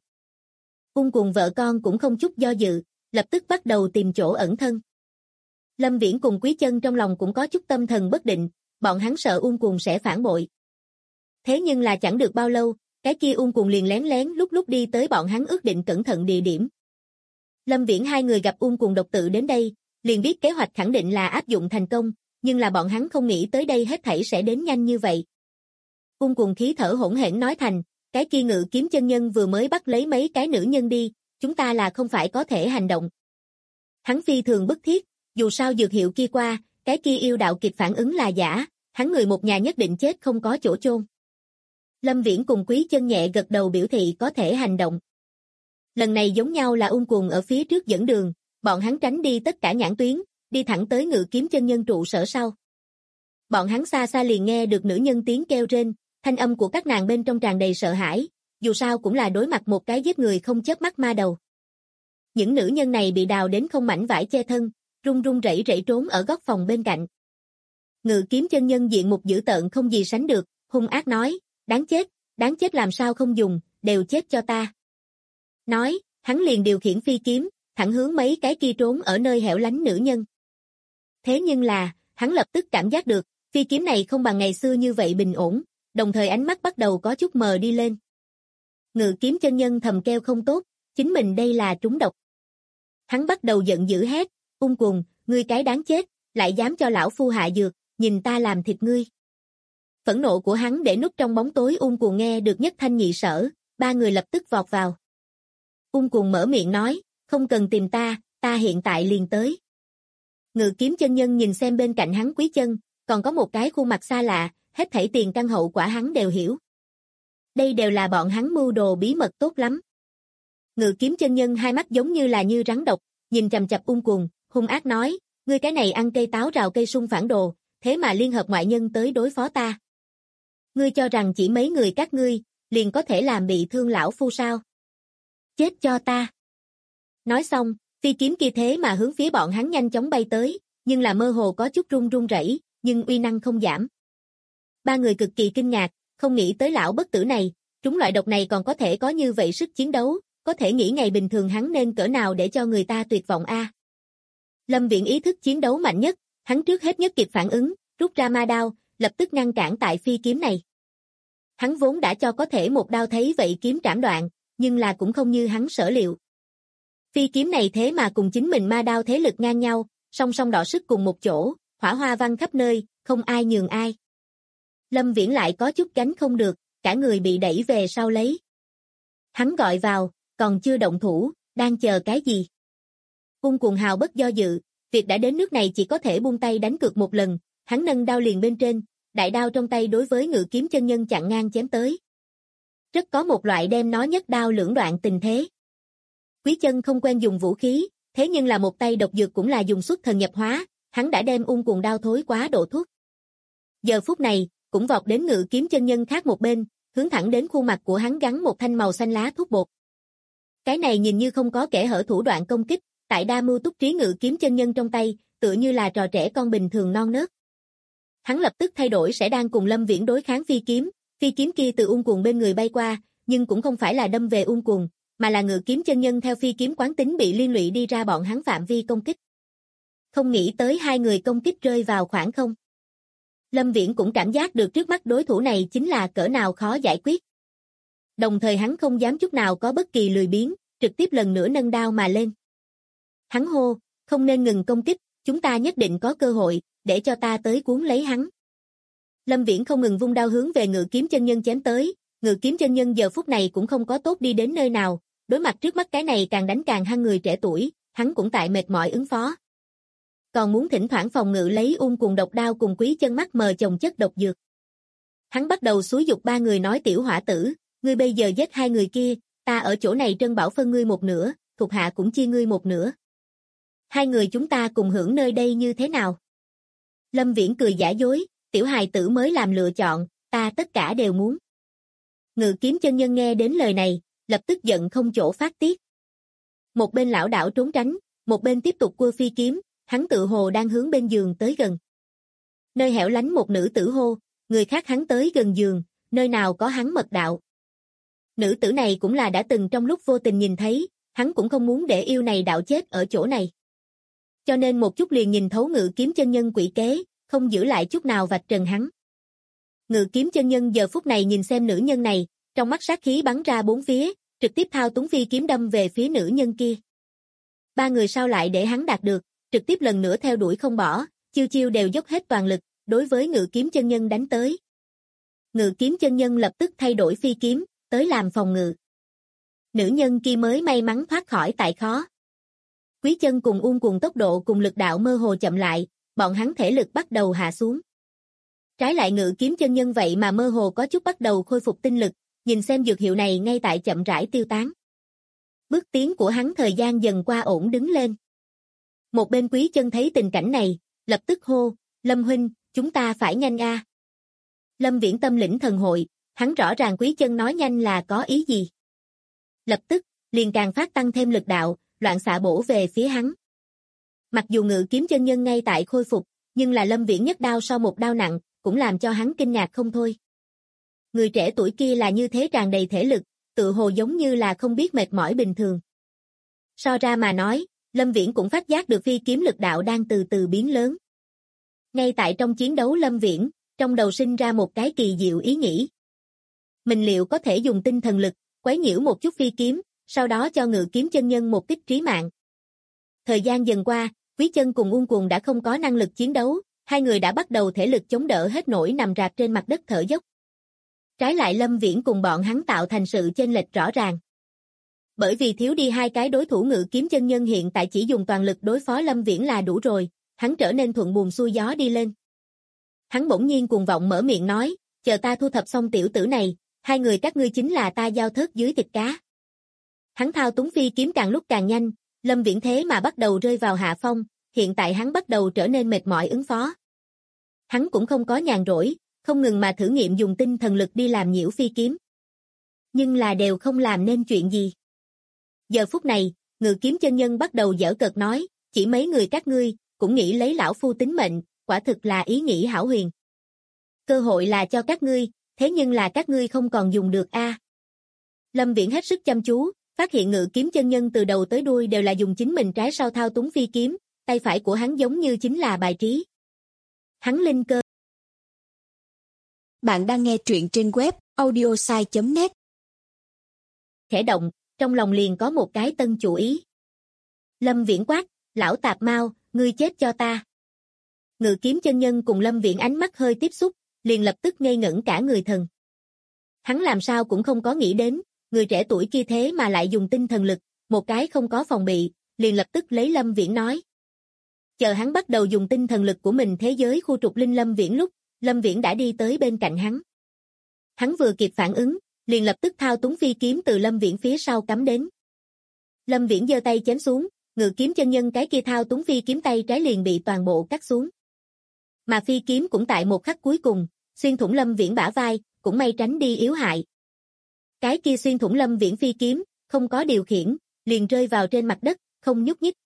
Ung Cuồng vợ con cũng không chút do dự, lập tức bắt đầu tìm chỗ ẩn thân. Lâm Viễn cùng Quý Chân trong lòng cũng có chút tâm thần bất định, bọn hắn sợ Ung Cuồng sẽ phản bội. Thế nhưng là chẳng được bao lâu, cái kia Ung Cuồng liền lén lén lúc lúc đi tới bọn hắn ước định cẩn thận địa điểm. Lâm Viễn hai người gặp Ung Cuồng độc tự đến đây, liền biết kế hoạch khẳng định là áp dụng thành công, nhưng là bọn hắn không nghĩ tới đây hết thảy sẽ đến nhanh như vậy. Ung Cuồng khí thở hỗn hển nói thành, cái kia Ngự Kiếm chân nhân vừa mới bắt lấy mấy cái nữ nhân đi, chúng ta là không phải có thể hành động. Hắn phi thường bức thiết, dù sao dược hiệu kia qua, cái kia yêu đạo kịp phản ứng là giả, hắn người một nhà nhất định chết không có chỗ chôn. Lâm Viễn cùng Quý Chân nhẹ gật đầu biểu thị có thể hành động. Lần này giống nhau là Ung Cuồng ở phía trước dẫn đường, bọn hắn tránh đi tất cả nhãn tuyến, đi thẳng tới Ngự Kiếm chân nhân trụ sở sau. Bọn hắn xa xa liền nghe được nữ nhân tiếng kêu rên, thanh âm của các nàng bên trong tràn đầy sợ hãi, dù sao cũng là đối mặt một cái giết người không chớp mắt ma đầu. Những nữ nhân này bị đào đến không mảnh vải che thân, run run rẩy rẩy trốn ở góc phòng bên cạnh. Ngự Kiếm chân nhân diện mục dữ tợn không gì sánh được, hung ác nói, đáng chết làm sao không dùng, đều chết cho ta. Nói, hắn liền điều khiển phi kiếm, thẳng hướng mấy cái kia trốn ở nơi hẻo lánh nữ nhân. Thế nhưng là, hắn lập tức cảm giác được, phi kiếm này không bằng ngày xưa như vậy bình ổn, đồng thời ánh mắt bắt đầu có chút mờ đi lên. Ngự Kiếm chân nhân thầm kêu không tốt, chính mình đây là trúng độc. Hắn bắt đầu giận dữ hét, Ung Cuồng, ngươi cái đáng chết, lại dám cho lão phu hạ dược, nhìn ta làm thịt ngươi. Phẫn nộ của hắn để núp trong bóng tối Ung Cuồng nghe được nhất thanh nhị sở, ba người lập tức vọt vào. Ung Cuồng mở miệng nói, không cần tìm ta, ta hiện tại liền tới. Ngự Kiếm chân nhân nhìn xem bên cạnh hắn Quý Chân, còn có một cái khuôn mặt xa lạ, hết thảy tiền căn hậu quả hắn đều hiểu. Đây đều là bọn hắn mưu đồ bí mật tốt lắm. Ngự Kiếm chân nhân hai mắt giống như là như rắn độc, nhìn chằm chằm Ung Cuồng, hung ác nói, ngươi cái này ăn cây táo rào cây sung phản đồ, thế mà liên hợp ngoại nhân tới đối phó ta. Ngươi cho rằng chỉ mấy người các ngươi, liền có thể làm bị thương lão phu sao? Chết cho ta. Nói xong, phi kiếm kia thế mà hướng phía bọn hắn nhanh chóng bay tới, nhưng là mơ hồ có chút run run rẩy, nhưng uy năng không giảm. Ba người cực kỳ kinh ngạc, không nghĩ tới lão bất tử này, trúng loại độc này còn có thể có như vậy sức chiến đấu, có thể nghĩ ngày bình thường hắn nên cỡ nào để cho người ta tuyệt vọng a. Lâm Viễn ý thức chiến đấu mạnh nhất, hắn trước hết nhất kịp phản ứng, rút ra ma đao, lập tức ngăn cản tại phi kiếm này. Hắn vốn đã cho có thể một đao thấy vậy kiếm trảm đoạn, nhưng là cũng không như hắn sở liệu. Phi kiếm này thế mà cùng chính mình ma đao thế lực ngang nhau, song song đọ sức cùng một chỗ, hỏa hoa văng khắp nơi, không ai nhường ai. Lâm Viễn lại có chút gánh không được, cả người bị đẩy về sau lấy. Hắn gọi vào, còn chưa động thủ, đang chờ cái gì? Ung Cuồng hào bất do dự, việc đã đến nước này chỉ có thể buông tay đánh cược một lần, hắn nâng đao liền bên trên, đại đao trong tay đối với Ngự Kiếm chân nhân chặn ngang chém tới. Rất có một loại đem nó nhất đao lưỡng đoạn tình thế. Quý Chân không quen dùng vũ khí, thế nhưng là một tay độc dược cũng là dùng xuất thần nhập hóa, hắn đã đem Ung Cuồng đao thối quá độ thuốc. Giờ phút này, cũng vọt đến Ngự Kiếm chân nhân khác một bên, hướng thẳng đến khuôn mặt của hắn gắn một thanh màu xanh lá thuốc bột. Cái này nhìn như không có kẽ hở thủ đoạn công kích, tại đa mưu túc trí Ngự Kiếm chân nhân trong tay, tựa như là trò trẻ con bình thường non nớt. Hắn lập tức thay đổi sẽ đang cùng Lâm Viễn đối kháng phi kiếm kia từ Ung Cuồng bên người bay qua, nhưng cũng không phải là đâm về Ung Cuồng, mà là Ngự Kiếm chân nhân theo phi kiếm quán tính bị liên lụy đi ra bọn hắn phạm vi công kích. Không nghĩ tới hai người công kích rơi vào khoảng không. Lâm Viễn cũng cảm giác được trước mắt đối thủ này chính là cỡ nào khó giải quyết. Đồng thời hắn không dám chút nào có bất kỳ lười biếng, trực tiếp lần nữa nâng đao mà lên. Hắn hô, không nên ngừng công kích, chúng ta nhất định có cơ hội, để cho ta tới cuốn lấy hắn. Lâm Viễn không ngừng vung đao hướng về Ngự Kiếm chân nhân chém tới, Ngự Kiếm chân nhân giờ phút này cũng không có tốt đi đến nơi nào, đối mặt trước mắt cái này càng đánh càng hăng người trẻ tuổi, hắn cũng tại mệt mỏi ứng phó. Còn muốn thỉnh thoảng phòng ngự lấy Ung Cuồng độc đao cùng Quý Chân mắt mờ chồng chất độc dược. Hắn bắt đầu xúi giục ba người nói tiểu hỏa tử, ngươi bây giờ giết hai người kia, ta ở chỗ này Trân Bảo phân ngươi một nửa, thuộc hạ cũng chia ngươi một nửa. Hai người chúng ta cùng hưởng nơi đây như thế nào? Lâm Viễn cười giả dối, tiểu hài tử mới làm lựa chọn, ta tất cả đều muốn. Ngự Kiếm chân nhân nghe đến lời này, lập tức giận không chỗ phát tiết. Một bên lão đảo trốn tránh, một bên tiếp tục cua phi kiếm, hắn tự hồ đang hướng bên giường tới gần. Nơi hẻo lánh một nữ tử hô, người khác hắn tới gần giường, nơi nào có hắn mật đạo. Nữ tử này cũng là đã từng trong lúc vô tình nhìn thấy, hắn cũng không muốn để yêu này đạo chết ở chỗ này. Cho nên một chút liền nhìn thấu Ngự Kiếm chân nhân quỷ kế, không giữ lại chút nào vạch trần hắn. Ngự Kiếm chân nhân giờ phút này nhìn xem nữ nhân này, trong mắt sát khí bắn ra bốn phía, trực tiếp thao túng phi kiếm đâm về phía nữ nhân kia. Ba người sao lại để hắn đạt được, trực tiếp lần nữa theo đuổi không bỏ, chiêu chiêu đều dốc hết toàn lực, đối với Ngự Kiếm chân nhân đánh tới. Ngự Kiếm chân nhân lập tức thay đổi phi kiếm, tới làm phòng ngự. Nữ nhân kia mới may mắn thoát khỏi tại khó. Quý Chân cùng Ung Cuồng tốc độ cùng lực đạo mơ hồ chậm lại, bọn hắn thể lực bắt đầu hạ xuống. Trái lại Ngự Kiếm chân nhân vậy mà mơ hồ có chút bắt đầu khôi phục tinh lực, nhìn xem dược hiệu này ngay tại chậm rãi tiêu tán. Bước tiến của hắn thời gian dần qua ổn đứng lên. Một bên Quý Chân thấy tình cảnh này, lập tức hô, Lâm huynh, chúng ta phải nhanh a. Lâm Viễn tâm lĩnh thần hội, hắn rõ ràng Quý Chân nói nhanh là có ý gì. Lập tức, liền càng phát tăng thêm lực đạo, loạn xạ bổ về phía hắn. Mặc dù Ngự Kiếm chân nhân ngay tại khôi phục, nhưng là Lâm Viễn nhất đao sau một đao nặng, cũng làm cho hắn kinh ngạc không thôi. Người trẻ tuổi kia là như thế tràn đầy thể lực, tự hồ giống như là không biết mệt mỏi bình thường. So ra mà nói, Lâm Viễn cũng phát giác được phi kiếm lực đạo đang từ từ biến lớn. Ngay tại trong chiến đấu Lâm Viễn, trong đầu sinh ra một cái kỳ diệu ý nghĩ. Mình liệu có thể dùng tinh thần lực, quấy nhiễu một chút phi kiếm, sau đó cho Ngự Kiếm chân nhân một kích trí mạng. Thời gian dần qua, Quý Chân cùng Ung Cuồng đã không có năng lực chiến đấu, hai người đã bắt đầu thể lực chống đỡ hết nổi nằm rạp trên mặt đất thở dốc. Trái lại Lâm Viễn cùng bọn hắn tạo thành sự chênh lệch rõ ràng. Bởi vì thiếu đi hai cái đối thủ Ngự Kiếm chân nhân hiện tại chỉ dùng toàn lực đối phó Lâm Viễn là đủ rồi, hắn trở nên thuận buồm xuôi gió đi lên. Hắn bỗng nhiên cuồng vọng mở miệng nói, chờ ta thu thập xong tiểu tử này, hai người các ngươi chính là ta giao thớt dưới thịt cá. Hắn thao túng phi kiếm càng lúc càng nhanh, Lâm Viễn thế mà bắt đầu rơi vào hạ phong, hiện tại hắn bắt đầu trở nên mệt mỏi ứng phó. Hắn cũng không có nhàn rỗi, không ngừng mà thử nghiệm dùng tinh thần lực đi làm nhiễu phi kiếm. Nhưng là đều không làm nên chuyện gì. Giờ phút này, Ngự Kiếm chân nhân bắt đầu giở cợt nói, chỉ mấy người các ngươi, cũng nghĩ lấy lão phu tính mệnh, quả thực là ý nghĩ hão huyền. Cơ hội là cho các ngươi, thế nhưng là các ngươi không còn dùng được a. Lâm Viễn hết sức chăm chú, phát hiện Ngự Kiếm chân nhân từ đầu tới đuôi đều là dùng chính mình trái sau thao túng phi kiếm, tay phải của hắn giống như chính là bài trí. Hắn linh cơ. Bạn đang nghe truyện trên web audiosai.net. Khẽ động, trong lòng liền có một cái tân chủ ý. Lâm Viễn quát, lão tạp mau, ngươi chết cho ta. Ngự kiếm chân nhân cùng Lâm Viễn ánh mắt hơi tiếp xúc, liền lập tức ngây ngẩn cả người thần. Hắn làm sao cũng không có nghĩ đến, người trẻ tuổi kia thế mà lại dùng tinh thần lực, một cái không có phòng bị, liền lập tức lấy Lâm Viễn nói. Chờ hắn bắt đầu dùng tinh thần lực của mình thế giới khu trục linh Lâm Viễn lúc, Lâm Viễn đã đi tới bên cạnh hắn. Hắn vừa kịp phản ứng, liền lập tức thao túng phi kiếm từ Lâm Viễn phía sau cắm đến. Lâm Viễn giơ tay chém xuống, ngự kiếm chân nhân cái kia thao túng phi kiếm tay trái liền bị toàn bộ cắt xuống. Mà phi kiếm cũng tại một khắc cuối cùng, xuyên thủng Lâm Viễn bả vai, cũng may tránh đi yếu hại. Cái kia xuyên thủng Lâm Viễn phi kiếm, không có điều khiển, liền rơi vào trên mặt đất, không nhúc nhích.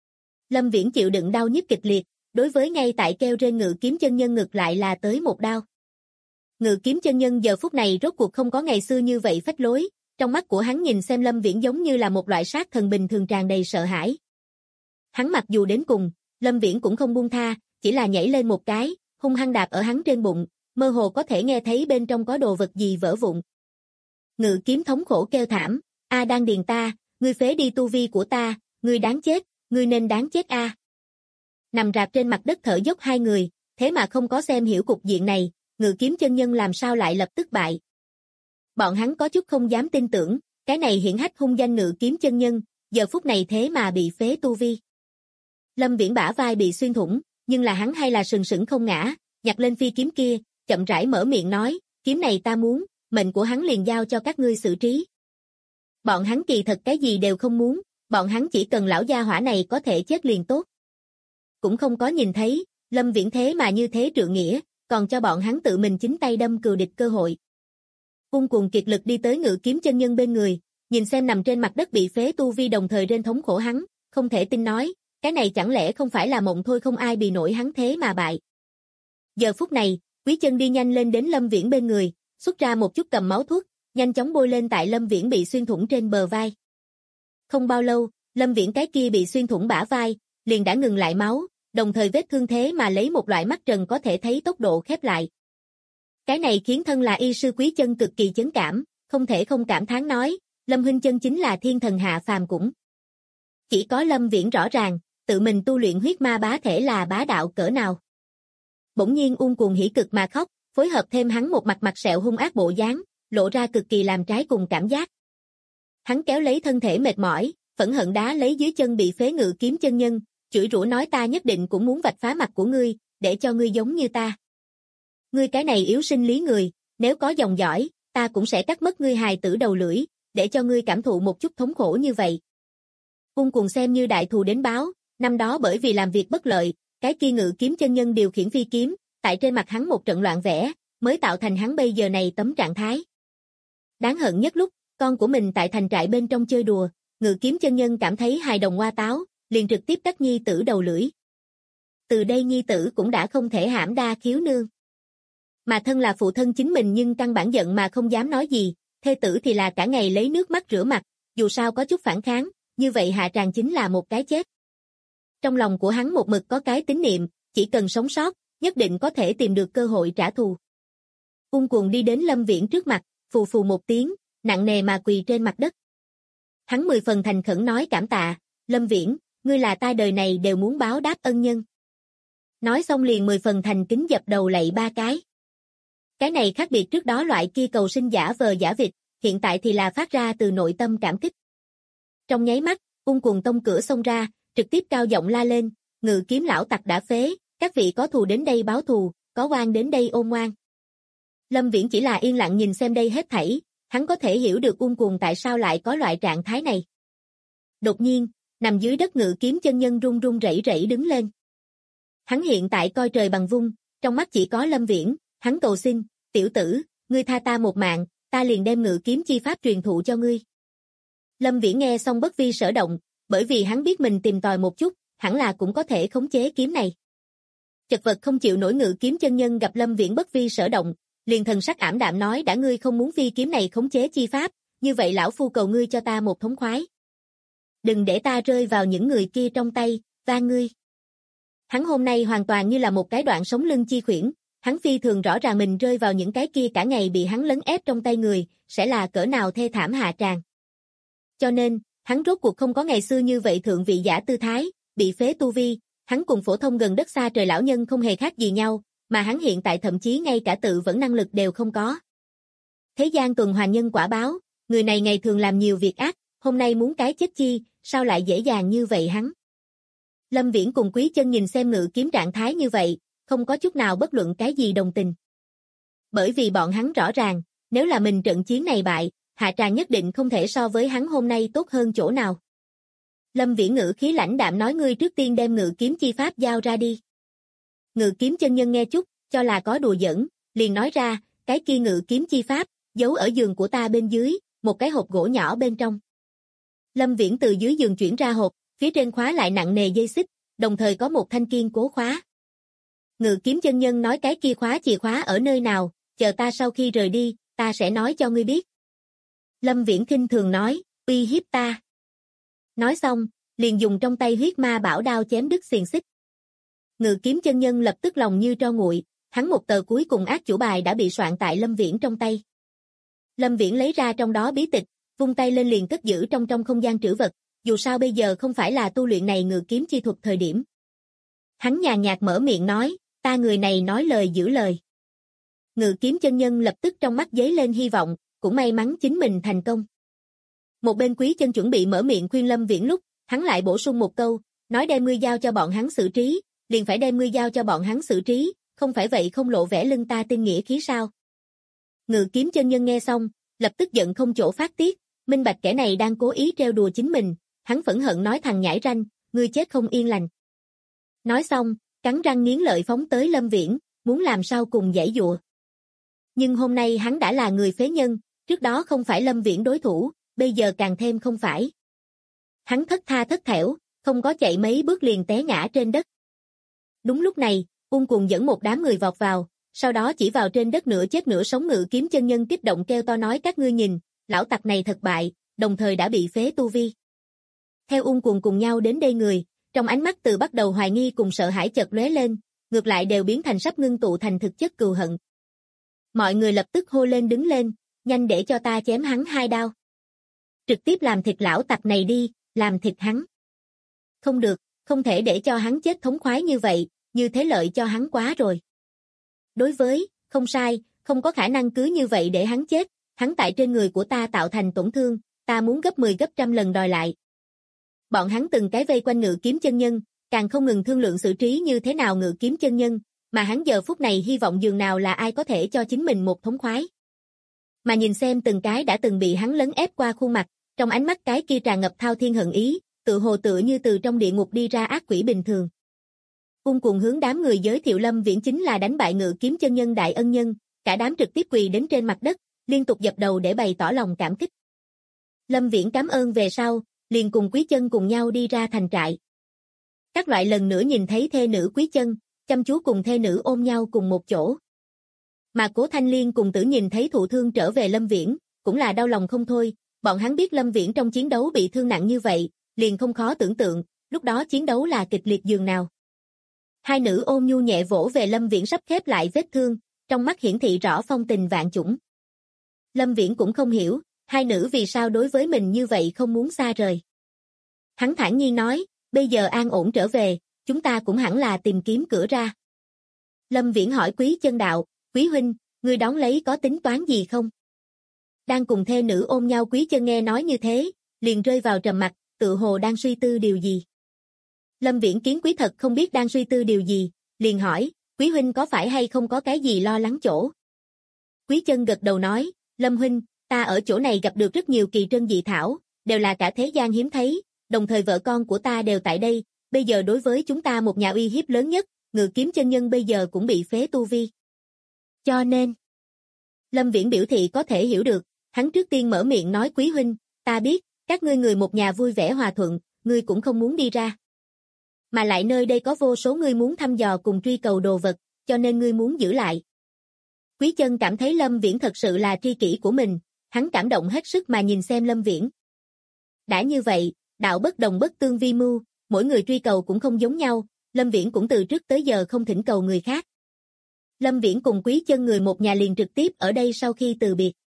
Lâm Viễn chịu đựng đau nhức kịch liệt, đối với ngay tại kêu trên ngự kiếm chân nhân ngược lại là tới một đao. Ngự kiếm chân nhân giờ phút này rốt cuộc không có ngày xưa như vậy phách lối, trong mắt của hắn nhìn xem Lâm Viễn giống như là một loại sát thần bình thường tràn đầy sợ hãi. Hắn mặc dù đến cùng, Lâm Viễn cũng không buông tha, chỉ là nhảy lên một cái, hung hăng đạp ở hắn trên bụng, mơ hồ có thể nghe thấy bên trong có đồ vật gì vỡ vụn. Ngự kiếm thống khổ kêu thảm, a đang điền ta, ngươi phế đi tu vi của ta, ngươi đáng chết, ngươi nên đáng chết a. Nằm rạp trên mặt đất thở dốc hai người, thế mà không có xem hiểu cục diện này, ngự kiếm chân nhân làm sao lại lập tức bại. Bọn hắn có chút không dám tin tưởng, cái này hiển hách hung danh ngự kiếm chân nhân, giờ phút này thế mà bị phế tu vi. Lâm Viễn bả vai bị xuyên thủng, nhưng là hắn hay là sừng sững không ngã, nhặt lên phi kiếm kia, chậm rãi mở miệng nói, kiếm này ta muốn, mệnh của hắn liền giao cho các ngươi xử trí. Bọn hắn kỳ thật cái gì đều không muốn, bọn hắn chỉ cần lão gia hỏa này có thể chết liền tốt. Cũng không có nhìn thấy, Lâm Viễn thế mà như thế trượng nghĩa, còn cho bọn hắn tự mình chính tay đâm cừu địch cơ hội. Ung cuồng kiệt lực đi tới ngự kiếm chân nhân bên người, nhìn xem nằm trên mặt đất bị phế tu vi đồng thời rên thống khổ hắn, không thể tin nói, cái này chẳng lẽ không phải là mộng thôi, không ai bị nổi hắn thế mà bại. Giờ phút này, Quý Chân đi nhanh lên đến Lâm Viễn bên người, xuất ra một chút cầm máu thuốc, nhanh chóng bôi lên tại Lâm Viễn bị xuyên thủng trên bờ vai. Không bao lâu, Lâm Viễn cái kia bị xuyên thủng bả vai, liền đã ngừng lại máu, đồng thời vết thương thế mà lấy một loại mắt trần có thể thấy tốc độ khép lại. Cái này khiến thân là y sư Quý Chân cực kỳ chấn cảm, không thể không cảm thán nói, Lâm huynh chân chính là thiên thần hạ phàm cũng. Chỉ có Lâm Viễn rõ ràng, tự mình tu luyện huyết ma bá thể là bá đạo cỡ nào. Bỗng nhiên ung cuồng hỉ cực mà khóc, phối hợp thêm hắn một mặt sẹo hung ác bộ dáng, lộ ra cực kỳ làm trái cùng cảm giác. Hắn kéo lấy thân thể mệt mỏi, phẫn hận đá lấy dưới chân bị phế ngự kiếm chân nhân, chửi rủa nói ta nhất định cũng muốn vạch phá mặt của ngươi, để cho ngươi giống như ta. Ngươi cái này yếu sinh lý người, nếu có dòng dõi, ta cũng sẽ cắt mất ngươi hài tử đầu lưỡi, để cho ngươi cảm thụ một chút thống khổ như vậy. Ung cuồng xem như đại thù đến báo, năm đó bởi vì làm việc bất lợi, cái kia ngự kiếm chân nhân điều khiển phi kiếm, tại trên mặt hắn một trận loạn vẽ, mới tạo thành hắn bây giờ này tấm trạng thái. Đáng hận nhất lúc, con của mình tại thành trại bên trong chơi đùa, ngự kiếm chân nhân cảm thấy hài đồng hoa táo, liền trực tiếp cắt nhi tử đầu lưỡi. Từ đây nhi tử cũng đã không thể hãm đa khiếu nương. Mà thân là phụ thân chính mình nhưng căn bản giận mà không dám nói gì, thê tử thì là cả ngày lấy nước mắt rửa mặt, dù sao có chút phản kháng, như vậy hạ tràng chính là một cái chết. Trong lòng của hắn một mực có cái tín niệm, chỉ cần sống sót, nhất định có thể tìm được cơ hội trả thù. Ung cuồng đi đến Lâm Viễn trước mặt, phù phù một tiếng, nặng nề mà quỳ trên mặt đất. Hắn 10 phần thành khẩn nói cảm tạ, Lâm Viễn, ngươi là ta đời này đều muốn báo đáp ân nhân. Nói xong liền 10 phần thành kính dập đầu lạy 3 cái. Cái này khác biệt trước đó loại kia cầu sinh giả vờ giả vịt, hiện tại thì là phát ra từ nội tâm cảm kích. Trong nháy mắt, ung cuồng tông cửa xông ra, trực tiếp cao giọng la lên, ngự kiếm lão tặc đã phế, các vị có thù đến đây báo thù, có oan đến đây ôn oan. Lâm Viễn chỉ là yên lặng nhìn xem đây hết thảy, hắn có thể hiểu được ung cuồng tại sao lại có loại trạng thái này. Đột nhiên, nằm dưới đất ngự kiếm chân nhân run run rẩy rẩy đứng lên. Hắn hiện tại coi trời bằng vung, trong mắt chỉ có Lâm Viễn, hắn cầu xin, tiểu tử, ngươi tha ta một mạng, ta liền đem ngự kiếm chi pháp truyền thụ cho ngươi. Lâm Viễn nghe xong bất vi sở động, bởi vì hắn biết mình tìm tòi một chút, hẳn là cũng có thể khống chế kiếm này. Chật vật không chịu nổi ngự kiếm chân nhân gặp Lâm Viễn bất vi sở động, liền thần sắc ảm đạm nói đã ngươi không muốn phi kiếm này khống chế chi pháp, như vậy lão phu cầu ngươi cho ta một thống khoái. Đừng để ta rơi vào những người kia trong tay, van ngươi. Hắn hôm nay hoàn toàn như là một cái đoạn sống lưng chi khuyển, Hắn phi thường rõ ràng mình rơi vào những cái kia cả ngày bị hắn lấn ép trong tay người, sẽ là cỡ nào thê thảm hạ tràng. Cho nên, hắn rốt cuộc không có ngày xưa như vậy thượng vị giả tư thái, bị phế tu vi, hắn cùng phổ thông gần đất xa trời lão nhân không hề khác gì nhau, mà hắn hiện tại thậm chí ngay cả tự vẫn năng lực đều không có. Thế gian tuần hoàn nhân quả báo, người này ngày thường làm nhiều việc ác, hôm nay muốn cái chết chi, sao lại dễ dàng như vậy hắn. Lâm Viễn cùng Quý Chân nhìn xem Ngự Kiếm trạng thái như vậy, không có chút nào bất luận cái gì đồng tình. Bởi vì bọn hắn rõ ràng, nếu là mình trận chiến này bại, hạ tràng nhất định không thể so với hắn hôm nay tốt hơn chỗ nào. Lâm Viễn ngữ khí lãnh đạm nói ngươi trước tiên đem Ngự Kiếm chi pháp giao ra đi. Ngự Kiếm chân nhân nghe chút, cho là có đùa giỡn, liền nói ra, cái kia Ngự Kiếm chi pháp, giấu ở giường của ta bên dưới, một cái hộp gỗ nhỏ bên trong. Lâm Viễn từ dưới giường chuyển ra hộp, phía trên khóa lại nặng nề dây xích, đồng thời có một thanh kiên cố khóa. Ngự Kiếm chân nhân nói cái kia chìa khóa ở nơi nào, chờ ta sau khi rời đi, ta sẽ nói cho ngươi biết. Lâm Viễn khinh thường nói, uy hiếp ta. Nói xong, liền dùng trong tay huyết ma bảo đao chém đứt xiềng xích. Ngự Kiếm chân nhân lập tức lòng như tro nguội, hắn một tờ cuối cùng ác chủ bài đã bị soạn tại Lâm Viễn trong tay. Lâm Viễn lấy ra trong đó bí tịch, vung tay lên liền cất giữ trong không gian trữ vật, dù sao bây giờ không phải là tu luyện này ngự kiếm chi thuật thời điểm. Hắn nhàn nhạt mở miệng nói, ta người này nói lời giữ lời. Ngự Kiếm chân nhân lập tức trong mắt giấy lên hy vọng, cũng may mắn chính mình thành công. Một bên Quý Chân chuẩn bị mở miệng khuyên Lâm Viễn lúc, hắn lại bổ sung một câu, nói đem ngươi giao cho bọn hắn xử trí, liền phải đem ngươi giao cho bọn hắn xử trí, không phải vậy không lộ vẻ lưng ta tin nghĩa khí sao. Ngự Kiếm chân nhân nghe xong, lập tức giận không chỗ phát tiết, minh bạch kẻ này đang cố ý trêu đùa chính mình, hắn phẫn hận nói thằng nhãi ranh, ngươi chết không yên lành. Nói xong, cắn răng nghiến lợi phóng tới Lâm Viễn, muốn làm sao cùng giãy dụa. Nhưng hôm nay hắn đã là người phế nhân, trước đó không phải Lâm Viễn đối thủ, bây giờ càng thêm không phải. Hắn thất tha thất thểu, không có chạy mấy bước liền té ngã trên đất. Đúng lúc này, Ung Cuồng dẫn một đám người vọt vào, sau đó chỉ vào trên đất nửa chết nửa sống Ngự Kiếm chân nhân kích động kêu to nói các ngươi nhìn, lão tặc này thật bại, đồng thời đã bị phế tu vi. Theo Ung Cuồng cùng nhau đến đây người, trong ánh mắt từ bắt đầu hoài nghi cùng sợ hãi chợt lóe lên, ngược lại đều biến thành sắp ngưng tụ thành thực chất cừu hận. Mọi người lập tức hô lên đứng lên, nhanh để cho ta chém hắn 2 đao. Trực tiếp làm thịt lão tặc này đi, làm thịt hắn. Không được, không thể để cho hắn chết thống khoái như vậy, như thế lợi cho hắn quá rồi. Đối với, không sai, không có khả năng cứ như vậy để hắn chết, hắn tại trên người của ta tạo thành tổn thương, ta muốn gấp 10 gấp trăm lần đòi lại. Bọn hắn từng cái vây quanh Ngự Kiếm chân nhân, càng không ngừng thương lượng xử trí như thế nào Ngự Kiếm chân nhân, mà hắn giờ phút này hy vọng dường nào là ai có thể cho chính mình một thống khoái. Mà nhìn xem từng cái đã từng bị hắn lấn ép qua khuôn mặt, trong ánh mắt cái kia tràn ngập thao thiên hận ý, tự hồ tựa như từ trong địa ngục đi ra ác quỷ bình thường. Ung Cuồng hướng đám người giới thiệu Lâm Viễn chính là đánh bại Ngự Kiếm chân nhân đại ân nhân, cả đám trực tiếp quỳ đến trên mặt đất, liên tục dập đầu để bày tỏ lòng cảm kích. Lâm Viễn cảm ơn về sau, liền cùng Quý Chân cùng nhau đi ra thành trại. Các loại lần nữa nhìn thấy thê nữ Quý Chân, chăm chú cùng thê nữ ôm nhau cùng một chỗ. Mà Cố Thanh Liên cùng Tử nhìn thấy thụ thương trở về Lâm Viễn, cũng là đau lòng không thôi, bọn hắn biết Lâm Viễn trong chiến đấu bị thương nặng như vậy, liền không khó tưởng tượng, lúc đó chiến đấu là kịch liệt dường nào. Hai nữ ôm nhu nhẹ vỗ về Lâm Viễn sắp khép lại vết thương, trong mắt hiển thị rõ phong tình vạn chủng. Lâm Viễn cũng không hiểu, hai nữ vì sao đối với mình như vậy không muốn xa rời. Hắn thản nhiên nói, bây giờ an ổn trở về, chúng ta cũng hẳn là tìm kiếm cửa ra. Lâm Viễn hỏi Quý Chân đạo, Quý huynh, ngươi đón lấy có tính toán gì không? Đang cùng thê nữ ôm nhau Quý Chân nghe nói như thế, liền rơi vào trầm mặc, tự hồ đang suy tư điều gì. Lâm Viễn kiến Quý thật không biết đang suy tư điều gì, liền hỏi, Quý huynh có phải hay không có cái gì lo lắng chỗ? Quý Chân gật đầu nói, Lâm huynh, ta ở chỗ này gặp được rất nhiều kỳ trân dị thảo, đều là cả thế gian hiếm thấy, đồng thời vợ con của ta đều tại đây, bây giờ đối với chúng ta một nhà uy hiếp lớn nhất, Ngự Kiếm chân nhân bây giờ cũng bị phế tu vi. Cho nên, Lâm Viễn biểu thị có thể hiểu được, hắn trước tiên mở miệng nói Quý huynh, ta biết, các ngươi người một nhà vui vẻ hòa thuận, ngươi cũng không muốn đi ra. Mà lại nơi đây có vô số ngươi muốn thăm dò cùng truy cầu đồ vật, cho nên ngươi muốn giữ lại. Quý Chân cảm thấy Lâm Viễn thật sự là tri kỷ của mình, hắn cảm động hết sức mà nhìn xem Lâm Viễn. Đã như vậy, đạo bất đồng bất tương vi mưu, mỗi người truy cầu cũng không giống nhau, Lâm Viễn cũng từ trước tới giờ không thỉnh cầu người khác. Lâm Viễn cùng Quý Chân người một nhà liền trực tiếp ở đây sau khi từ biệt.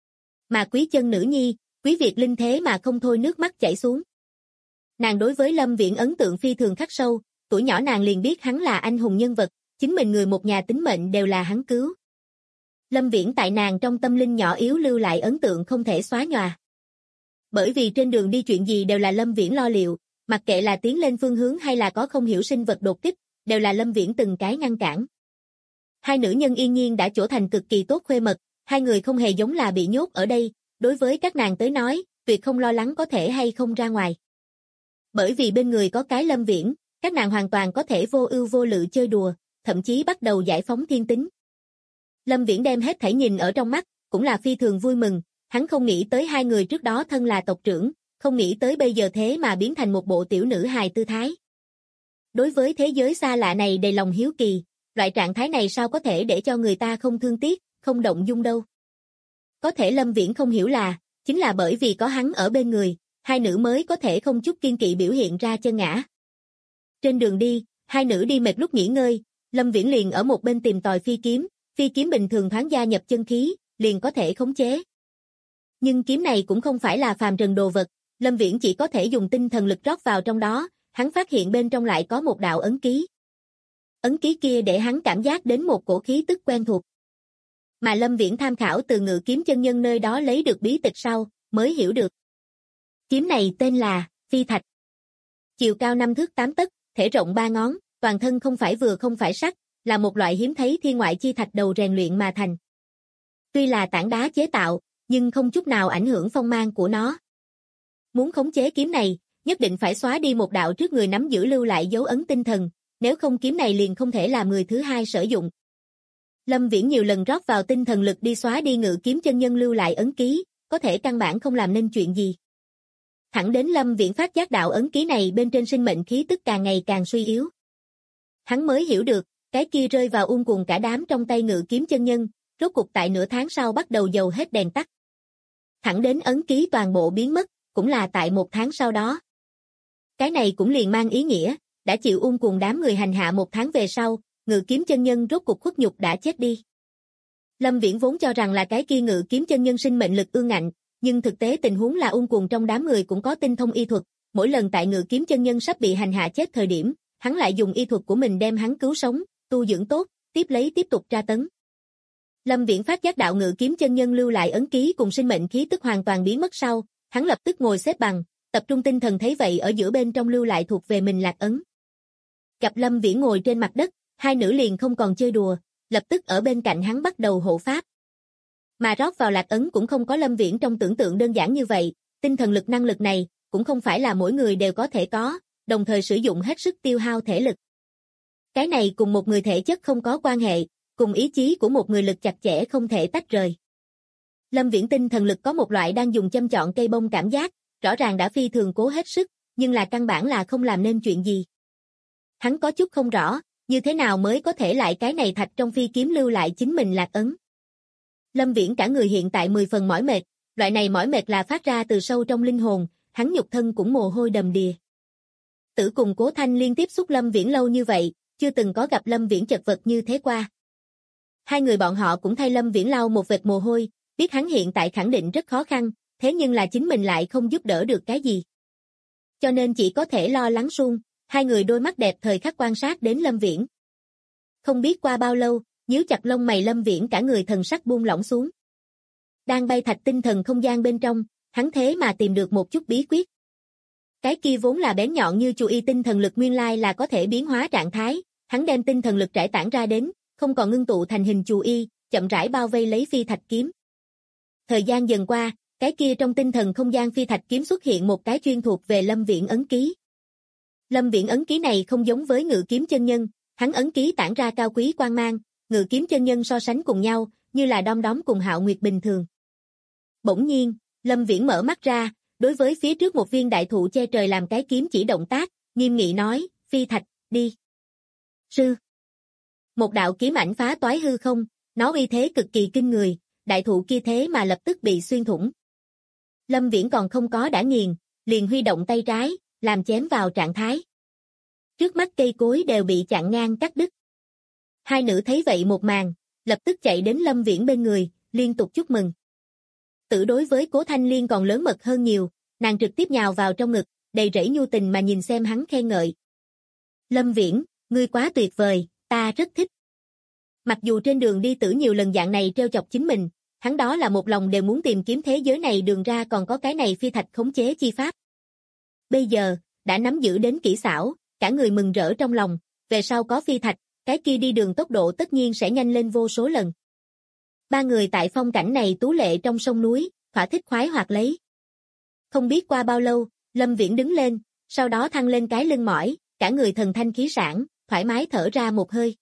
Mà Quý Chân nữ nhi, Quý Việt Linh thế mà không thôi nước mắt chảy xuống. Nàng đối với Lâm Viễn ấn tượng phi thường khắc sâu, tuổi nhỏ nàng liền biết hắn là anh hùng nhân vật, chính mình người một nhà tính mệnh đều là hắn cứu. Lâm Viễn tại nàng trong tâm linh nhỏ yếu lưu lại ấn tượng không thể xóa nhòa. Bởi vì trên đường đi chuyện gì đều là Lâm Viễn lo liệu, mặc kệ là tiến lên phương hướng hay là có không hiểu sinh vật đột kích, đều là Lâm Viễn từng cái ngăn cản. Hai nữ nhân yên nhiên đã trở thành cực kỳ tốt khuê mật, hai người không hề giống là bị nhốt ở đây, đối với các nàng tới nói, tuyệt không lo lắng có thể hay không ra ngoài. Bởi vì bên người có cái Lâm Viễn, các nàng hoàn toàn có thể vô ưu vô lự chơi đùa, thậm chí bắt đầu giải phóng thiên tính. Lâm Viễn đem hết thảy nhìn ở trong mắt, cũng là phi thường vui mừng, hắn không nghĩ tới hai người trước đó thân là tộc trưởng, không nghĩ tới bây giờ thế mà biến thành một bộ tiểu nữ hài tư thái. Đối với thế giới xa lạ này đầy lòng hiếu kỳ, loại trạng thái này sao có thể để cho người ta không thương tiếc, không động dung đâu. Có thể Lâm Viễn không hiểu là, chính là bởi vì có hắn ở bên người, hai nữ mới có thể không chút kiên kỵ biểu hiện ra chân ngã. Trên đường đi, hai nữ đi mệt lúc nghỉ ngơi, Lâm Viễn liền ở một bên tìm tòi phi kiếm bình thường thoáng gia nhập chân khí, liền có thể khống chế. Nhưng kiếm này cũng không phải là phàm trần đồ vật, Lâm Viễn chỉ có thể dùng tinh thần lực rót vào trong đó, hắn phát hiện bên trong lại có một đạo ấn ký. Ấn ký kia để hắn cảm giác đến một cổ khí tức quen thuộc. Mà Lâm Viễn tham khảo từ Ngự Kiếm chân nhân nơi đó lấy được bí tịch sau, mới hiểu được. Kiếm này tên là Phi Thạch. Chiều cao 5 thước 8 tấc, thể rộng 3 ngón, toàn thân không phải vừa không phải sắt, là một loại hiếm thấy thiên ngoại chi thạch đầu rèn luyện mà thành. Tuy là tảng đá chế tạo, nhưng không chút nào ảnh hưởng phong mang của nó. Muốn khống chế kiếm này, nhất định phải xóa đi một đạo trước người nắm giữ lưu lại dấu ấn tinh thần, nếu không kiếm này liền không thể làm người thứ hai sử dụng. Lâm Viễn nhiều lần rót vào tinh thần lực đi xóa đi Ngự Kiếm chân nhân lưu lại ấn ký, có thể căn bản không làm nên chuyện gì. Thẳng đến Lâm Viễn phát giác đạo ấn ký này bên trên sinh mệnh khí tức càng ngày càng suy yếu. Hắn mới hiểu được, cái kia rơi vào cuồng cả đám trong tay Ngự Kiếm chân nhân, rốt cục tại nửa tháng sau bắt đầu dầu hết đèn tắt. Thẳng đến ấn ký toàn bộ biến mất, cũng là tại 1 tháng sau đó. Cái này cũng liền mang ý nghĩa, đã chịu cuồng đám người hành hạ 1 tháng về sau, Ngự Kiếm chân nhân rốt cục khuất nhục đã chết đi. Lâm Viễn vốn cho rằng là cái kia Ngự Kiếm chân nhân sinh mệnh lực ương ngạnh, nhưng thực tế tình huống là cuồng trong đám người cũng có tinh thông y thuật, mỗi lần tại Ngự Kiếm chân nhân sắp bị hành hạ chết thời điểm, hắn lại dùng y thuật của mình đem hắn cứu sống, tu dưỡng tốt, tiếp lấy tiếp tục tra tấn. Lâm Viễn phát giác đạo Ngự Kiếm chân nhân lưu lại ấn ký cùng sinh mệnh khí tức hoàn toàn biến mất sau, hắn lập tức ngồi xếp bằng, tập trung tinh thần thấy vậy ở giữa bên trong lưu lại thuộc về mình lạc ấn. Gặp Lâm Viễn ngồi trên mặt đất, hai nữ liền không còn chơi đùa, lập tức ở bên cạnh hắn bắt đầu hộ pháp. Mà rót vào lạc ấn cũng không có Lâm Viễn trong tưởng tượng đơn giản như vậy, tinh thần lực năng lực này cũng không phải là mỗi người đều có thể có, đồng thời sử dụng hết sức tiêu hao thể lực. Cái này cùng một người thể chất không có quan hệ, cùng ý chí của một người lực chặt chẽ không thể tách rời. Lâm Viễn tinh thần lực có một loại đang dùng châm chọn cây bông cảm giác, rõ ràng đã phi thường cố hết sức, nhưng là căn bản là không làm nên chuyện gì. Hắn có chút không rõ, như thế nào mới có thể lại cái này thạch trong phi kiếm lưu lại chính mình lạc ấn. Lâm Viễn cả người hiện tại 10 phần mỏi mệt, loại này mỏi mệt là phát ra từ sâu trong linh hồn, hắn nhục thân cũng mồ hôi đầm đìa. Tử cùng Cố Thanh liên tiếp xúc Lâm Viễn lâu như vậy, chưa từng có gặp Lâm Viễn chật vật như thế qua. Hai người bọn họ cũng thay Lâm Viễn lau một vệt mồ hôi, biết hắn hiện tại khẳng định rất khó khăn, thế nhưng là chính mình lại không giúp đỡ được cái gì. Cho nên chỉ có thể lo lắng suông, hai người đôi mắt đẹp thời khắc quan sát đến Lâm Viễn. Không biết qua bao lâu, nhíu chặt lông mày Lâm Viễn cả người thần sắc buông lỏng xuống. Đang bay thạch tinh thần không gian bên trong, hắn thế mà tìm được một chút bí quyết. Cái kia vốn là bén nhọn như chù y tinh thần lực nguyên lai là có thể biến hóa trạng thái, hắn đem tinh thần lực trải tản ra đến, không còn ngưng tụ thành hình chù y, chậm rãi bao vây lấy phi thạch kiếm. Thời gian dần qua, cái kia trong tinh thần không gian phi thạch kiếm xuất hiện một cái chuyên thuộc về Lâm Viễn ấn ký. Lâm Viễn ấn ký này không giống với Ngự Kiếm chân nhân, hắn ấn ký tản ra cao quý quang mang, Ngự Kiếm chân nhân so sánh cùng nhau, như là đom đóm cùng Hạo Nguyệt bình thường. Bỗng nhiên, Lâm Viễn mở mắt ra, đối với phía trước một viên đại thụ che trời làm cái kiếm chỉ động tác, nghiêm nghị nói, phi thạch, đi. Sư. Một đạo kiếm ảnh phá toái hư không, nó uy thế cực kỳ kinh người, đại thụ kia thế mà lập tức bị xuyên thủng. Lâm Viễn còn không có đã nghiền, liền huy động tay trái, làm chém vào trạng thái. Trước mắt cây cối đều bị chặn ngang cắt đứt. Hai nữ thấy vậy một màn, lập tức chạy đến Lâm Viễn bên người, liên tục chúc mừng. Tử đối với Cố Thanh Liên còn lớn mật hơn nhiều, nàng trực tiếp nhào vào trong ngực, đầy rẫy nhu tình mà nhìn xem hắn khen ngợi. Lâm Viễn, ngươi quá tuyệt vời, ta rất thích. Mặc dù trên đường đi Tử nhiều lần dạng này trêu chọc chính mình, hắn đó là một lòng đều muốn tìm kiếm thế giới này đường ra còn có cái này phi thạch khống chế chi pháp. Bây giờ, đã nắm giữ đến kỹ xảo, cả người mừng rỡ trong lòng, về sau có phi thạch, cái kia đi đường tốc độ tất nhiên sẽ nhanh lên vô số lần. Ba người tại phong cảnh này tú lệ trong sông núi, thỏa thích khoái hoạt lấy. Không biết qua bao lâu, Lâm Viễn đứng lên, sau đó thăng lên cái lưng mỏi, cả người thần thanh khí sảng, thoải mái thở ra một hơi.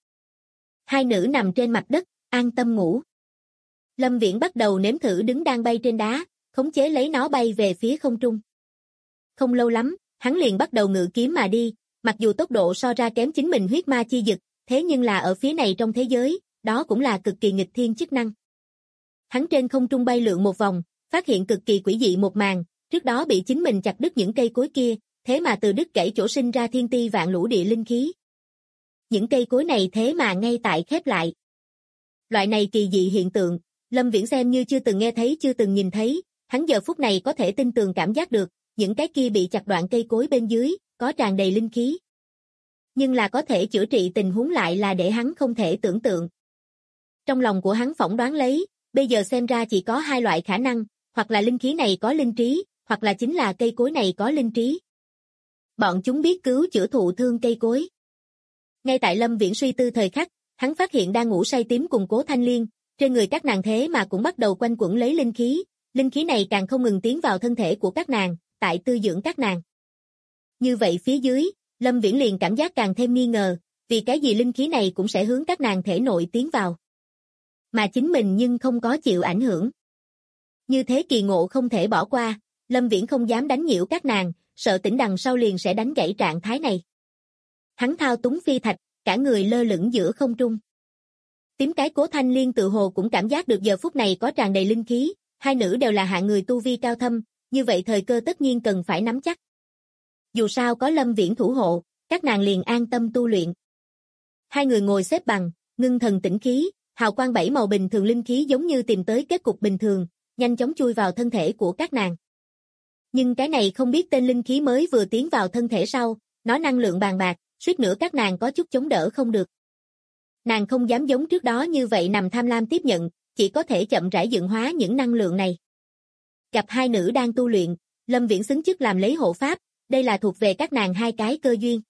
Hai nữ nằm trên mặt đất, an tâm ngủ. Lâm Viễn bắt đầu nếm thử đứng đang bay trên đá, khống chế lấy nó bay về phía không trung. Không lâu lắm, hắn liền bắt đầu ngự kiếm mà đi, mặc dù tốc độ so ra kém chính mình huyết ma chi dực, thế nhưng là ở phía này trong thế giới, đó cũng là cực kỳ nghịch thiên chức năng. Hắn trên không trung bay lượn một vòng, phát hiện cực kỳ quỷ dị một màn, trước đó bị chính mình chặt đứt những cây cối kia, thế mà từ đứt gãy chỗ sinh ra thiên ti vạn lũ địa linh khí. Những cây cối này thế mà ngay tại khép lại. Loại này kỳ dị hiện tượng, Lâm Viễn xem như chưa từng nghe thấy chưa từng nhìn thấy, hắn giờ phút này có thể tin tường cảm giác được, những cái kia bị chặt đoạn cây cối bên dưới, có tràn đầy linh khí. Nhưng là có thể chữa trị tình huống lại là để hắn không thể tưởng tượng. Trong lòng của hắn phỏng đoán lấy, bây giờ xem ra chỉ có hai loại khả năng, hoặc là linh khí này có linh trí, hoặc là chính là cây cối này có linh trí. Bọn chúng biết cứu chữa thụ thương cây cối. Ngay tại Lâm Viễn suy tư thời khắc, hắn phát hiện đang ngủ say tím cùng Cố Thanh Liên, trên người các nàng thế mà cũng bắt đầu quanh quẩn lấy linh khí này càng không ngừng tiến vào thân thể của các nàng, tại tư dưỡng các nàng. Như vậy phía dưới, Lâm Viễn liền cảm giác càng thêm nghi ngờ, vì cái gì linh khí này cũng sẽ hướng các nàng thể nội tiến vào. Mà chính mình nhưng không có chịu ảnh hưởng. Như thế kỳ ngộ không thể bỏ qua, Lâm Viễn không dám đánh nhiễu các nàng, sợ tỉnh đằng sau liền sẽ đánh gãy trạng thái này. Hắn thao túng phi thạch, cả người lơ lửng giữa không trung. Tím cái Cố Thanh Liên tự hồ cũng cảm giác được giờ phút này có tràn đầy linh khí, hai nữ đều là hạng người tu vi cao thâm, như vậy thời cơ tất nhiên cần phải nắm chắc. Dù sao có Lâm Viễn thủ hộ, các nàng liền an tâm tu luyện. Hai người ngồi xếp bằng, ngưng thần tĩnh khí, hào quang bảy màu bình thường linh khí giống như tìm tới kết cục bình thường, nhanh chóng chui vào thân thể của các nàng. Nhưng cái này không biết tên linh khí mới vừa tiến vào thân thể sau, nó năng lượng bàn bạc, suýt nữa các nàng có chút chống đỡ không được. Nàng không dám giống trước đó như vậy nằm tham lam tiếp nhận, chỉ có thể chậm rãi dựng hóa những năng lượng này. Gặp hai nữ đang tu luyện, Lâm Viễn xứng chức làm lấy hộ pháp, đây là thuộc về các nàng hai cái cơ duyên.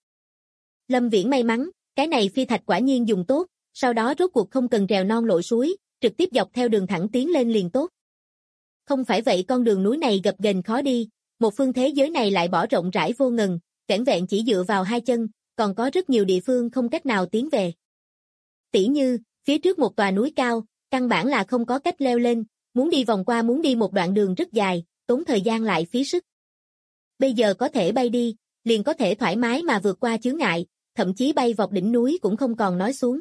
Lâm Viễn may mắn, cái này phi thạch quả nhiên dùng tốt, sau đó rốt cuộc không cần trèo non lội suối, trực tiếp dọc theo đường thẳng tiến lên liền tốt. Không phải vậy con đường núi này gập ghềnh khó đi, một phương thế giới này lại bỏ rộng rãi vô ngần, vẻn vẹn chỉ dựa vào hai chân, còn có rất nhiều địa phương không cách nào tiến về. Tỉ như, phía trước một tòa núi cao, căn bản là không có cách leo lên, muốn đi vòng qua muốn đi một đoạn đường rất dài, tốn thời gian lại phí sức. Bây giờ có thể bay đi, liền có thể thoải mái mà vượt qua chướng ngại, thậm chí bay vọt đỉnh núi cũng không còn nói xuống.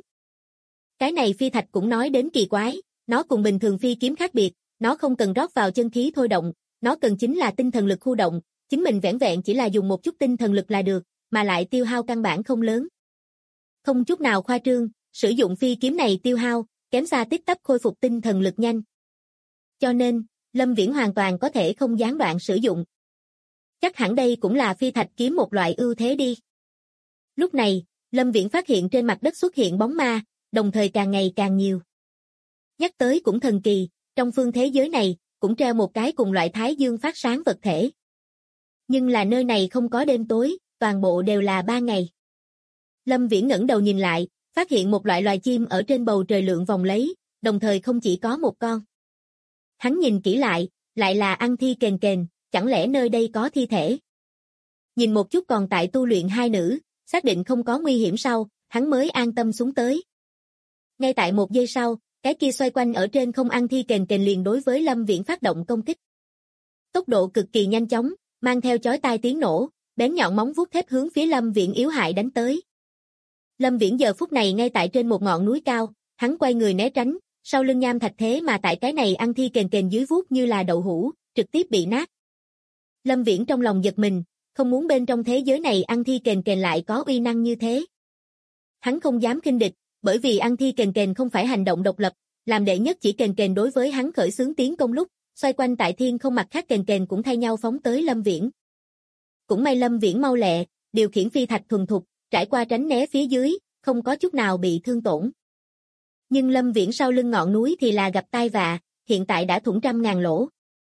Cái này phi thạch cũng nói đến kỳ quái, nó cùng bình thường phi kiếm khác biệt, nó không cần rót vào chân khí thôi động, nó cần chính là tinh thần lực khu động, chính mình vẻn vẹn chỉ là dùng một chút tinh thần lực là được, mà lại tiêu hao căn bản không lớn. Không chút nào khoa trương, sử dụng phi kiếm này tiêu hao, kém xa tích tắp khôi phục tinh thần lực nhanh. Cho nên, Lâm Viễn hoàn toàn có thể không gián đoạn sử dụng. Chắc hẳn đây cũng là phi thạch kiếm một loại ưu thế đi. Lúc này, Lâm Viễn phát hiện trên mặt đất xuất hiện bóng ma, đồng thời càng ngày càng nhiều. Nhắc tới cũng thần kỳ, trong phương thế giới này, cũng treo một cái cùng loại thái dương phát sáng vật thể. Nhưng là nơi này không có đêm tối, toàn bộ đều là ban ngày. Lâm Viễn ngẩng đầu nhìn lại, phát hiện một loại loài chim ở trên bầu trời lượn vòng lấy, đồng thời không chỉ có một con. Hắn nhìn kỹ lại là ăn thi kền kền, chẳng lẽ nơi đây có thi thể? Nhìn một chút còn tại tu luyện hai nữ, xác định không có nguy hiểm sau, hắn mới an tâm xuống tới. Ngay tại một giây sau, cái kia xoay quanh ở trên không ăn thi kền kền liền đối với Lâm Viễn phát động công kích. Tốc độ cực kỳ nhanh chóng, mang theo chói tai tiếng nổ, bén nhọn móng vuốt thép hướng phía Lâm Viễn yếu hại đánh tới. Lâm Viễn giờ phút này ngay tại trên một ngọn núi cao, hắn quay người né tránh, sau lưng nham thạch thế mà tại cái này ăn thi kền kền dưới vuốt như là đậu hũ, trực tiếp bị nát. Lâm Viễn trong lòng giật mình, không muốn bên trong thế giới này ăn thi kền kền lại có uy năng như thế. Hắn không dám khinh địch, bởi vì ăn thi kền kền không phải hành động độc lập, làm đệ nhất chỉ kền kền đối với hắn khởi xướng tiến công lúc, xoay quanh tại thiên không mặt khác kền kền cũng thay nhau phóng tới Lâm Viễn. Cũng may Lâm Viễn mau lẹ, điều khiển phi thạch thuần thục, trải qua tránh né phía dưới, không có chút nào bị thương tổn. Nhưng Lâm Viễn sau lưng ngọn núi thì là gặp tai vạ, hiện tại đã thủng trăm ngàn lỗ.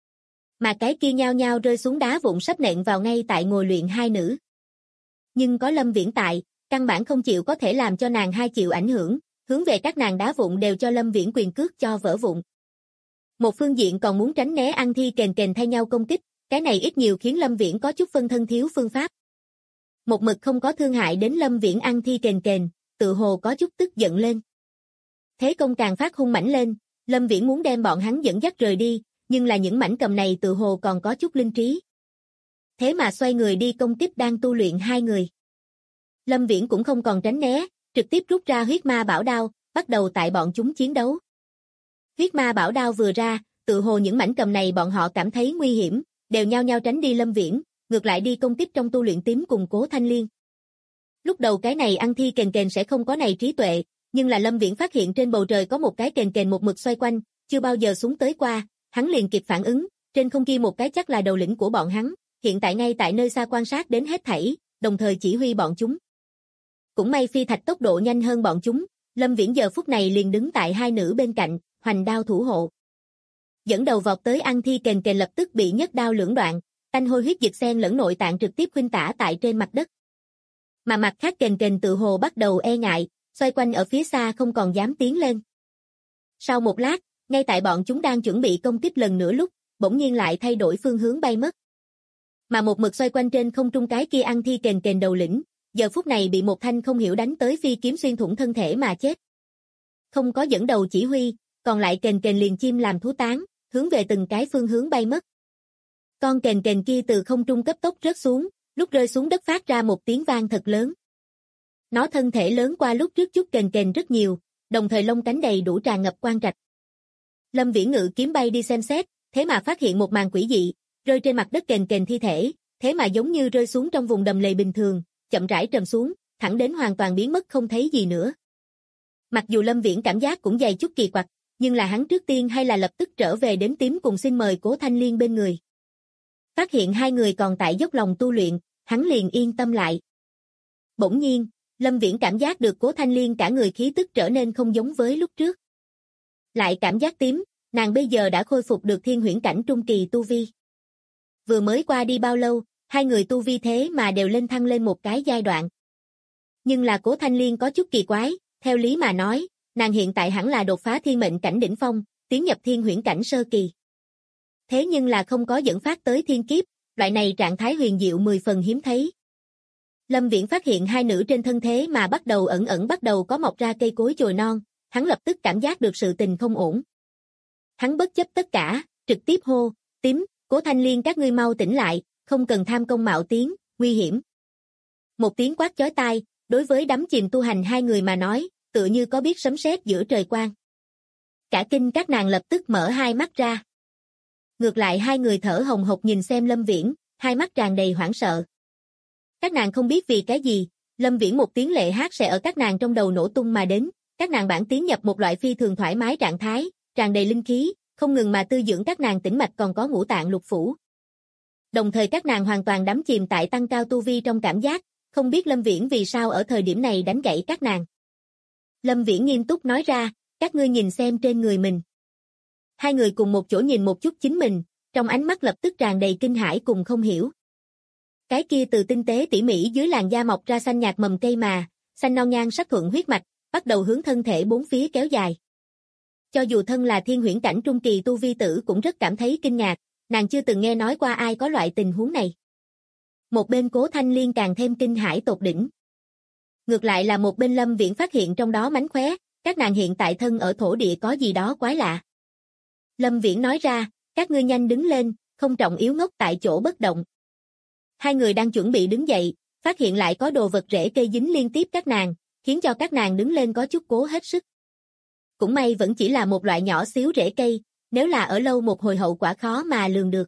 Mà cái kia nhao nhao rơi xuống đá vụn sắp nện vào ngay tại ngồi luyện hai nữ. Nhưng có Lâm Viễn tại, căn bản không chịu có thể làm cho nàng hai chịu ảnh hưởng, hướng về các nàng đá vụn đều cho Lâm Viễn quyền cước cho vỡ vụn. Một phương diện còn muốn tránh né ăn thi kền kền thay nhau công kích, cái này ít nhiều khiến Lâm Viễn có chút phân thân thiếu phương pháp. Một mực không có thương hại đến Lâm Viễn ăn thi kền kền, tự hồ có chút tức giận lên. Thế công càng phát hung mãnh lên, Lâm Viễn muốn đem bọn hắn dẫn dắt rời đi, nhưng là những mảnh cầm này tự hồ còn có chút linh trí. Thế mà xoay người đi công kích đang tu luyện hai người. Lâm Viễn cũng không còn tránh né, trực tiếp rút ra huyết ma bảo đao, bắt đầu tại bọn chúng chiến đấu. Huyết ma bảo đao vừa ra, tự hồ những mảnh cầm này bọn họ cảm thấy nguy hiểm, đều nhao nhao tránh đi Lâm Viễn, ngược lại đi công kích trong tu luyện tím cùng Cố Thanh Liên. Lúc đầu cái này ăn thi kền kền sẽ không có này trí tuệ, nhưng là Lâm Viễn phát hiện trên bầu trời có một cái kền kền một mực xoay quanh, chưa bao giờ xuống tới qua, hắn liền kịp phản ứng, trên không kia một cái chắc là đầu lĩnh của bọn hắn, hiện tại ngay tại nơi xa quan sát đến hết thảy, đồng thời chỉ huy bọn chúng. Cũng may phi thạch tốc độ nhanh hơn bọn chúng, Lâm Viễn giờ phút này liền đứng tại hai nữ bên cạnh, hoành đao thủ hộ. Dẫn đầu vọt tới ăn thi kền kền lập tức bị nhất đao lưỡng đoạn, tanh hôi huyết dịch xen lẫn nội tạng trực tiếp khuynh tả tại trên mặt đất. Mà mặt khác kền kền tự hồ bắt đầu e ngại, xoay quanh ở phía xa không còn dám tiến lên. Sau một lát, ngay tại bọn chúng đang chuẩn bị công kích lần nữa lúc, bỗng nhiên lại thay đổi phương hướng bay mất. Mà một mực xoay quanh trên không trung cái kia ăn thi kền kền đầu lĩnh, giờ phút này bị một thanh không hiểu đánh tới phi kiếm xuyên thủng thân thể mà chết. Không có dẫn đầu chỉ huy, còn lại kền kền liền chim làm thú tán, hướng về từng cái phương hướng bay mất. Con kền kền kia từ không trung cấp tốc rớt xuống, lúc rơi xuống đất phát ra một tiếng vang thật lớn. Nó thân thể lớn qua lúc trước chút kền kền rất nhiều, đồng thời lông cánh đầy đủ tràn ngập quang trạch. Lâm Viễn ngự kiếm bay đi xem xét, thế mà phát hiện một màn quỷ dị, rơi trên mặt đất kền kền thi thể, thế mà giống như rơi xuống trong vùng đầm lầy bình thường, chậm rãi trầm xuống, thẳng đến hoàn toàn biến mất không thấy gì nữa. Mặc dù Lâm Viễn cảm giác cũng dày chút kỳ quặc, nhưng là hắn trước tiên hay là lập tức trở về đến tím cùng xin mời Cố Thanh Liên bên người. Phát hiện hai người còn tại dốc lòng tu luyện, hắn liền yên tâm lại. Bỗng nhiên, Lâm Viễn cảm giác được Cố Thanh Liên cả người khí tức trở nên không giống với lúc trước. Lại cảm giác tím, nàng bây giờ đã khôi phục được thiên huyễn cảnh trung kỳ tu vi. Vừa mới qua đi bao lâu, hai người tu vi thế mà đều lên thăng lên một cái giai đoạn. Nhưng là Cố Thanh Liên có chút kỳ quái, theo lý mà nói, nàng hiện tại hẳn là đột phá thiên mệnh cảnh đỉnh phong, tiến nhập thiên huyễn cảnh sơ kỳ. Thế nhưng là không có dẫn phát tới thiên kiếp, loại này trạng thái huyền diệu 10 phần hiếm thấy. Lâm Viễn phát hiện hai nữ trên thân thế mà bắt đầu ẩn bắt đầu có mọc ra cây cối chồi non, hắn lập tức cảm giác được sự tình không ổn. Hắn bất chấp tất cả, trực tiếp hô, tím, Cố Thanh Liên các ngươi mau tỉnh lại, không cần tham công mạo tiến, nguy hiểm. Một tiếng quát chói tai, đối với đắm chìm tu hành hai người mà nói, tựa như có biết sấm sét giữa trời quang. Cả kinh các nàng lập tức mở hai mắt ra. Ngược lại hai người thở hồng hộc nhìn xem Lâm Viễn, hai mắt tràn đầy hoảng sợ. Các nàng không biết vì cái gì, Lâm Viễn một tiếng lệ hát sẽ ở các nàng trong đầu nổ tung mà đến, các nàng bản tiến nhập một loại phi thường thoải mái trạng thái, tràn đầy linh khí, không ngừng mà tư dưỡng các nàng tĩnh mạch còn có ngũ tạng lục phủ. Đồng thời các nàng hoàn toàn đắm chìm tại tăng cao tu vi trong cảm giác, không biết Lâm Viễn vì sao ở thời điểm này đánh gãy các nàng. Lâm Viễn nghiêm túc nói ra, các ngươi nhìn xem trên người mình. Hai người cùng một chỗ nhìn một chút chính mình, trong ánh mắt lập tức tràn đầy kinh hãi cùng không hiểu. Cái kia từ tinh tế tỉ mỉ dưới làn da mọc ra xanh nhạt mầm cây mà, xanh non nhan sắc thuận huyết mạch, bắt đầu hướng thân thể bốn phía kéo dài. Cho dù thân là thiên huyễn cảnh trung kỳ tu vi tử cũng rất cảm thấy kinh ngạc, nàng chưa từng nghe nói qua ai có loại tình huống này. Một bên Cố Thanh Liên càng thêm kinh hãi tột đỉnh. Ngược lại là một bên Lâm Viễn phát hiện trong đó mánh khóe, các nàng hiện tại thân ở thổ địa có gì đó quái lạ. Lâm Viễn nói ra, các ngươi nhanh đứng lên, không trọng yếu ngốc tại chỗ bất động. Hai người đang chuẩn bị đứng dậy, phát hiện lại có đồ vật rễ cây dính liên tiếp các nàng, khiến cho các nàng đứng lên có chút cố hết sức. Cũng may vẫn chỉ là một loại nhỏ xíu rễ cây, nếu là ở lâu một hồi hậu quả khó mà lường được.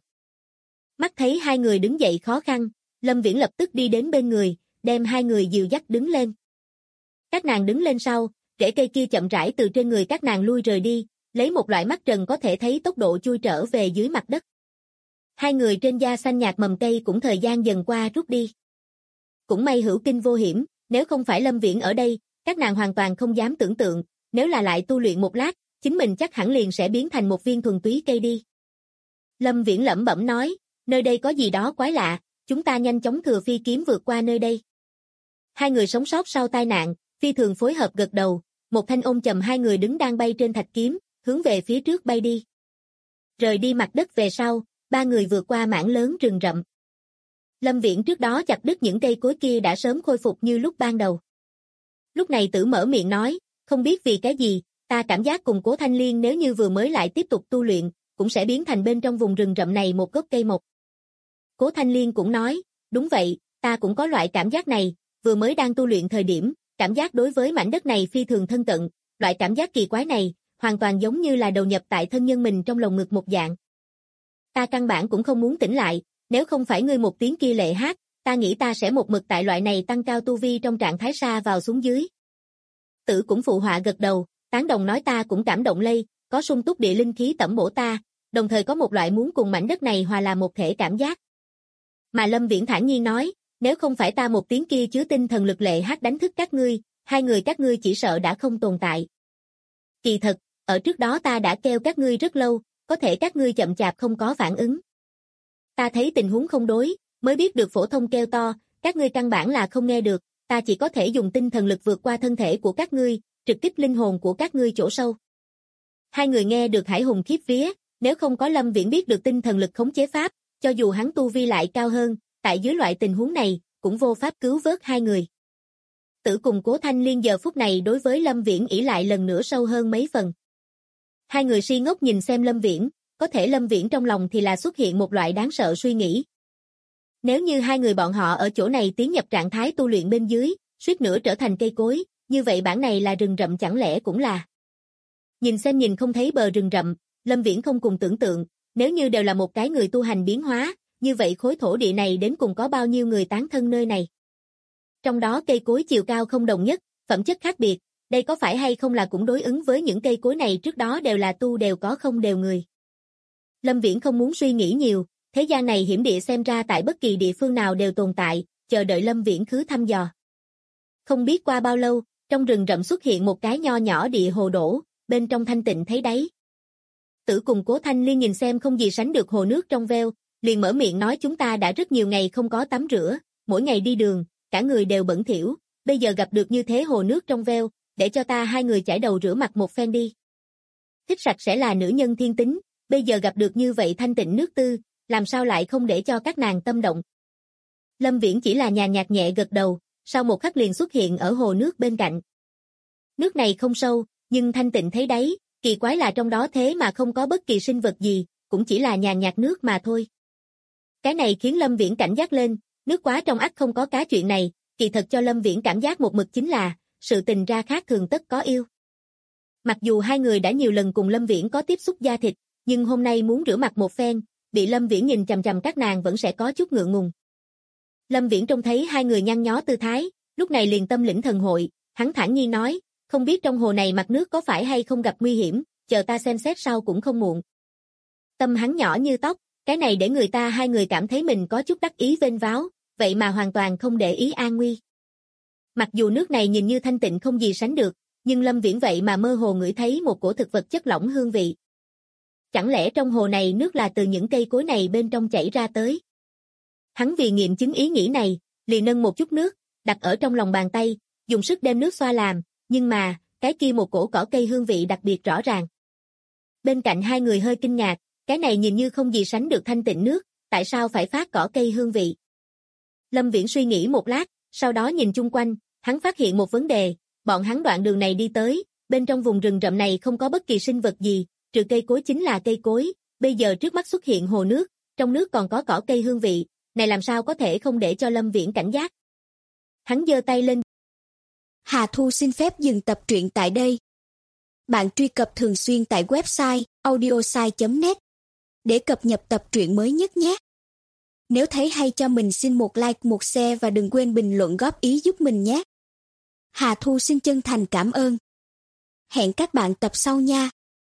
Mắt thấy hai người đứng dậy khó khăn, Lâm Viễn lập tức đi đến bên người, đem hai người dìu dắt đứng lên. Các nàng đứng lên sau, rễ cây kia chậm rãi từ trên người các nàng lui rời đi, lấy một loại mắt trần có thể thấy tốc độ chui trở về dưới mặt đất. Hai người trên da xanh nhạt mầm cây cũng thời gian dần qua rút đi. Cũng may hữu kinh vô hiểm, nếu không phải Lâm Viễn ở đây, các nàng hoàn toàn không dám tưởng tượng, nếu là lại tu luyện một lát, chính mình chắc hẳn liền sẽ biến thành một viên thuần túy cây đi. Lâm Viễn lẩm bẩm nói, nơi đây có gì đó quái lạ, chúng ta nhanh chóng thừa phi kiếm vượt qua nơi đây. Hai người sống sót sau tai nạn, phi thường phối hợp gật đầu, một thanh ôm chầm hai người đứng đang bay trên thạch kiếm, hướng về phía trước bay đi. Rời đi mặt đất về sau, ba người vượt qua mảng lớn rừng rậm. Lâm Viễn trước đó chặt đứt những cây cối kia đã sớm khôi phục như lúc ban đầu. Lúc này Tử mở miệng nói, không biết vì cái gì, ta cảm giác cùng Cố Thanh Liên nếu như vừa mới lại tiếp tục tu luyện, cũng sẽ biến thành bên trong vùng rừng rậm này một gốc cây mộc. Cố Thanh Liên cũng nói, đúng vậy, ta cũng có loại cảm giác này, vừa mới đang tu luyện thời điểm, cảm giác đối với mảnh đất này phi thường thân cận, loại cảm giác kỳ quái này, hoàn toàn giống như là đầu nhập tại thân nhân mình trong lồng ngực một dạng. Ta căn bản cũng không muốn tỉnh lại, nếu không phải ngươi một tiếng kia lệ hát, ta nghĩ ta sẽ một mực tại loại này tăng cao tu vi trong trạng thái sa vào xuống dưới. Tử cũng phụ họa gật đầu, tán đồng nói ta cũng cảm động lây, có sung túc địa linh khí tẩm bổ ta, đồng thời có một loại muốn cùng mảnh đất này hòa làm một thể cảm giác. Mà Lâm Viễn thản nhiên nói, nếu không phải ta một tiếng kia chứa tinh thần lực lệ hát đánh thức các ngươi, hai người các ngươi chỉ sợ đã không tồn tại. Kỳ thật, ở trước đó ta đã kêu các ngươi rất lâu, có thể các ngươi chậm chạp không có phản ứng. Ta thấy tình huống không đối, mới biết được phổ thông kêu to, các ngươi căn bản là không nghe được, ta chỉ có thể dùng tinh thần lực vượt qua thân thể của các ngươi, trực kích linh hồn của các ngươi chỗ sâu. Hai người nghe được hải hùng khiếp vía, nếu không có Lâm Viễn biết được tinh thần lực khống chế pháp, cho dù hắn tu vi lại cao hơn, tại dưới loại tình huống này, cũng vô pháp cứu vớt hai người. Tử cùng Cố Thanh Liên giờ phút này đối với Lâm Viễn ỷ lại lần nữa sâu hơn mấy phần. Hai người si ngốc nhìn xem Lâm Viễn, có thể Lâm Viễn trong lòng thì là xuất hiện một loại đáng sợ suy nghĩ. Nếu như hai người bọn họ ở chỗ này tiến nhập trạng thái tu luyện bên dưới, suýt nữa trở thành cây cối, như vậy bản này là rừng rậm chẳng lẽ cũng là. Nhìn xem nhìn không thấy bờ rừng rậm, Lâm Viễn không cùng tưởng tượng, nếu như đều là một cái người tu hành biến hóa, như vậy khối thổ địa này đến cùng có bao nhiêu người tán thân nơi này. Trong đó cây cối chiều cao không đồng nhất, phẩm chất khác biệt, đây có phải hay không là cũng đối ứng với những cây cối này trước đó đều là tu đều có không đều người. Lâm Viễn không muốn suy nghĩ nhiều, thế gian này hiểm địa xem ra tại bất kỳ địa phương nào đều tồn tại, chờ đợi Lâm Viễn khứ thăm dò. Không biết qua bao lâu, trong rừng rậm xuất hiện một cái nho nhỏ địa hồ đổ, bên trong thanh tịnh thấy đáy. Tử cùng Cố Thanh Liên nhìn xem không gì sánh được hồ nước trong veo, liền mở miệng nói chúng ta đã rất nhiều ngày không có tắm rửa, mỗi ngày đi đường, cả người đều bẩn thỉu, bây giờ gặp được như thế hồ nước trong veo, để cho ta hai người chải đầu rửa mặt một phen đi. Thích sạch sẽ là nữ nhân thiên tính, bây giờ gặp được như vậy thanh tịnh nước tư, làm sao lại không để cho các nàng tâm động. Lâm Viễn chỉ là nhàn nhạt nhẹ gật đầu, sau một khắc liền xuất hiện ở hồ nước bên cạnh. Nước này không sâu, nhưng thanh tịnh thấy đáy, kỳ quái là trong đó thế mà không có bất kỳ sinh vật gì, cũng chỉ là nhàn nhạt nước mà thôi. Cái này khiến Lâm Viễn cảnh giác lên, nước quá trong ắt không có cá chuyện này, kỳ thật cho Lâm Viễn cảm giác một mực chính là, sự tình ra khác thường tất có yêu. Mặc dù hai người đã nhiều lần cùng Lâm Viễn có tiếp xúc da thịt, nhưng hôm nay muốn rửa mặt một phen, bị Lâm Viễn nhìn chằm chằm các nàng vẫn sẽ có chút ngượng ngùng. Lâm Viễn trông thấy hai người nhăn nhó tư thái, lúc này liền tâm lĩnh thần hội, hắn thản nhiên nói, không biết trong hồ này mặt nước có phải hay không gặp nguy hiểm, chờ ta xem xét sau cũng không muộn. Tâm hắn nhỏ như tóc, cái này để người ta hai người cảm thấy mình có chút đắc ý vênh váo, vậy mà hoàn toàn không để ý an nguy. Mặc dù nước này nhìn như thanh tịnh không gì sánh được, nhưng Lâm Viễn vậy mà mơ hồ ngửi thấy một cổ thực vật chất lỏng hương vị. Chẳng lẽ trong hồ này nước là từ những cây cối này bên trong chảy ra tới? Hắn vì nghiệm chứng ý nghĩ này, liền nâng một chút nước, đặt ở trong lòng bàn tay, dùng sức đem nước xoa làm, nhưng mà, cái kia một cổ cỏ cây hương vị đặc biệt rõ ràng. Bên cạnh hai người hơi kinh ngạc, cái này nhìn như không gì sánh được thanh tịnh nước, tại sao phải phát cỏ cây hương vị? Lâm Viễn suy nghĩ một lát, sau đó nhìn chung quanh, hắn phát hiện một vấn đề, bọn hắn đoạn đường này đi tới, bên trong vùng rừng rậm này không có bất kỳ sinh vật gì, trừ cây cối chính là cây cối, bây giờ trước mắt xuất hiện hồ nước, trong nước còn có cỏ cây hương vị, này làm sao có thể không để cho Lâm Viễn cảnh giác. Hắn giơ tay lên. Hà Thu xin phép dừng tập truyện tại đây. Bạn truy cập thường xuyên tại website audiosai.net để cập nhật tập truyện mới nhất nhé. Nếu thấy hay cho mình xin một like, một share và đừng quên bình luận góp ý giúp mình nhé. Hà Thu xin chân thành cảm ơn. Hẹn các bạn tập sau nha.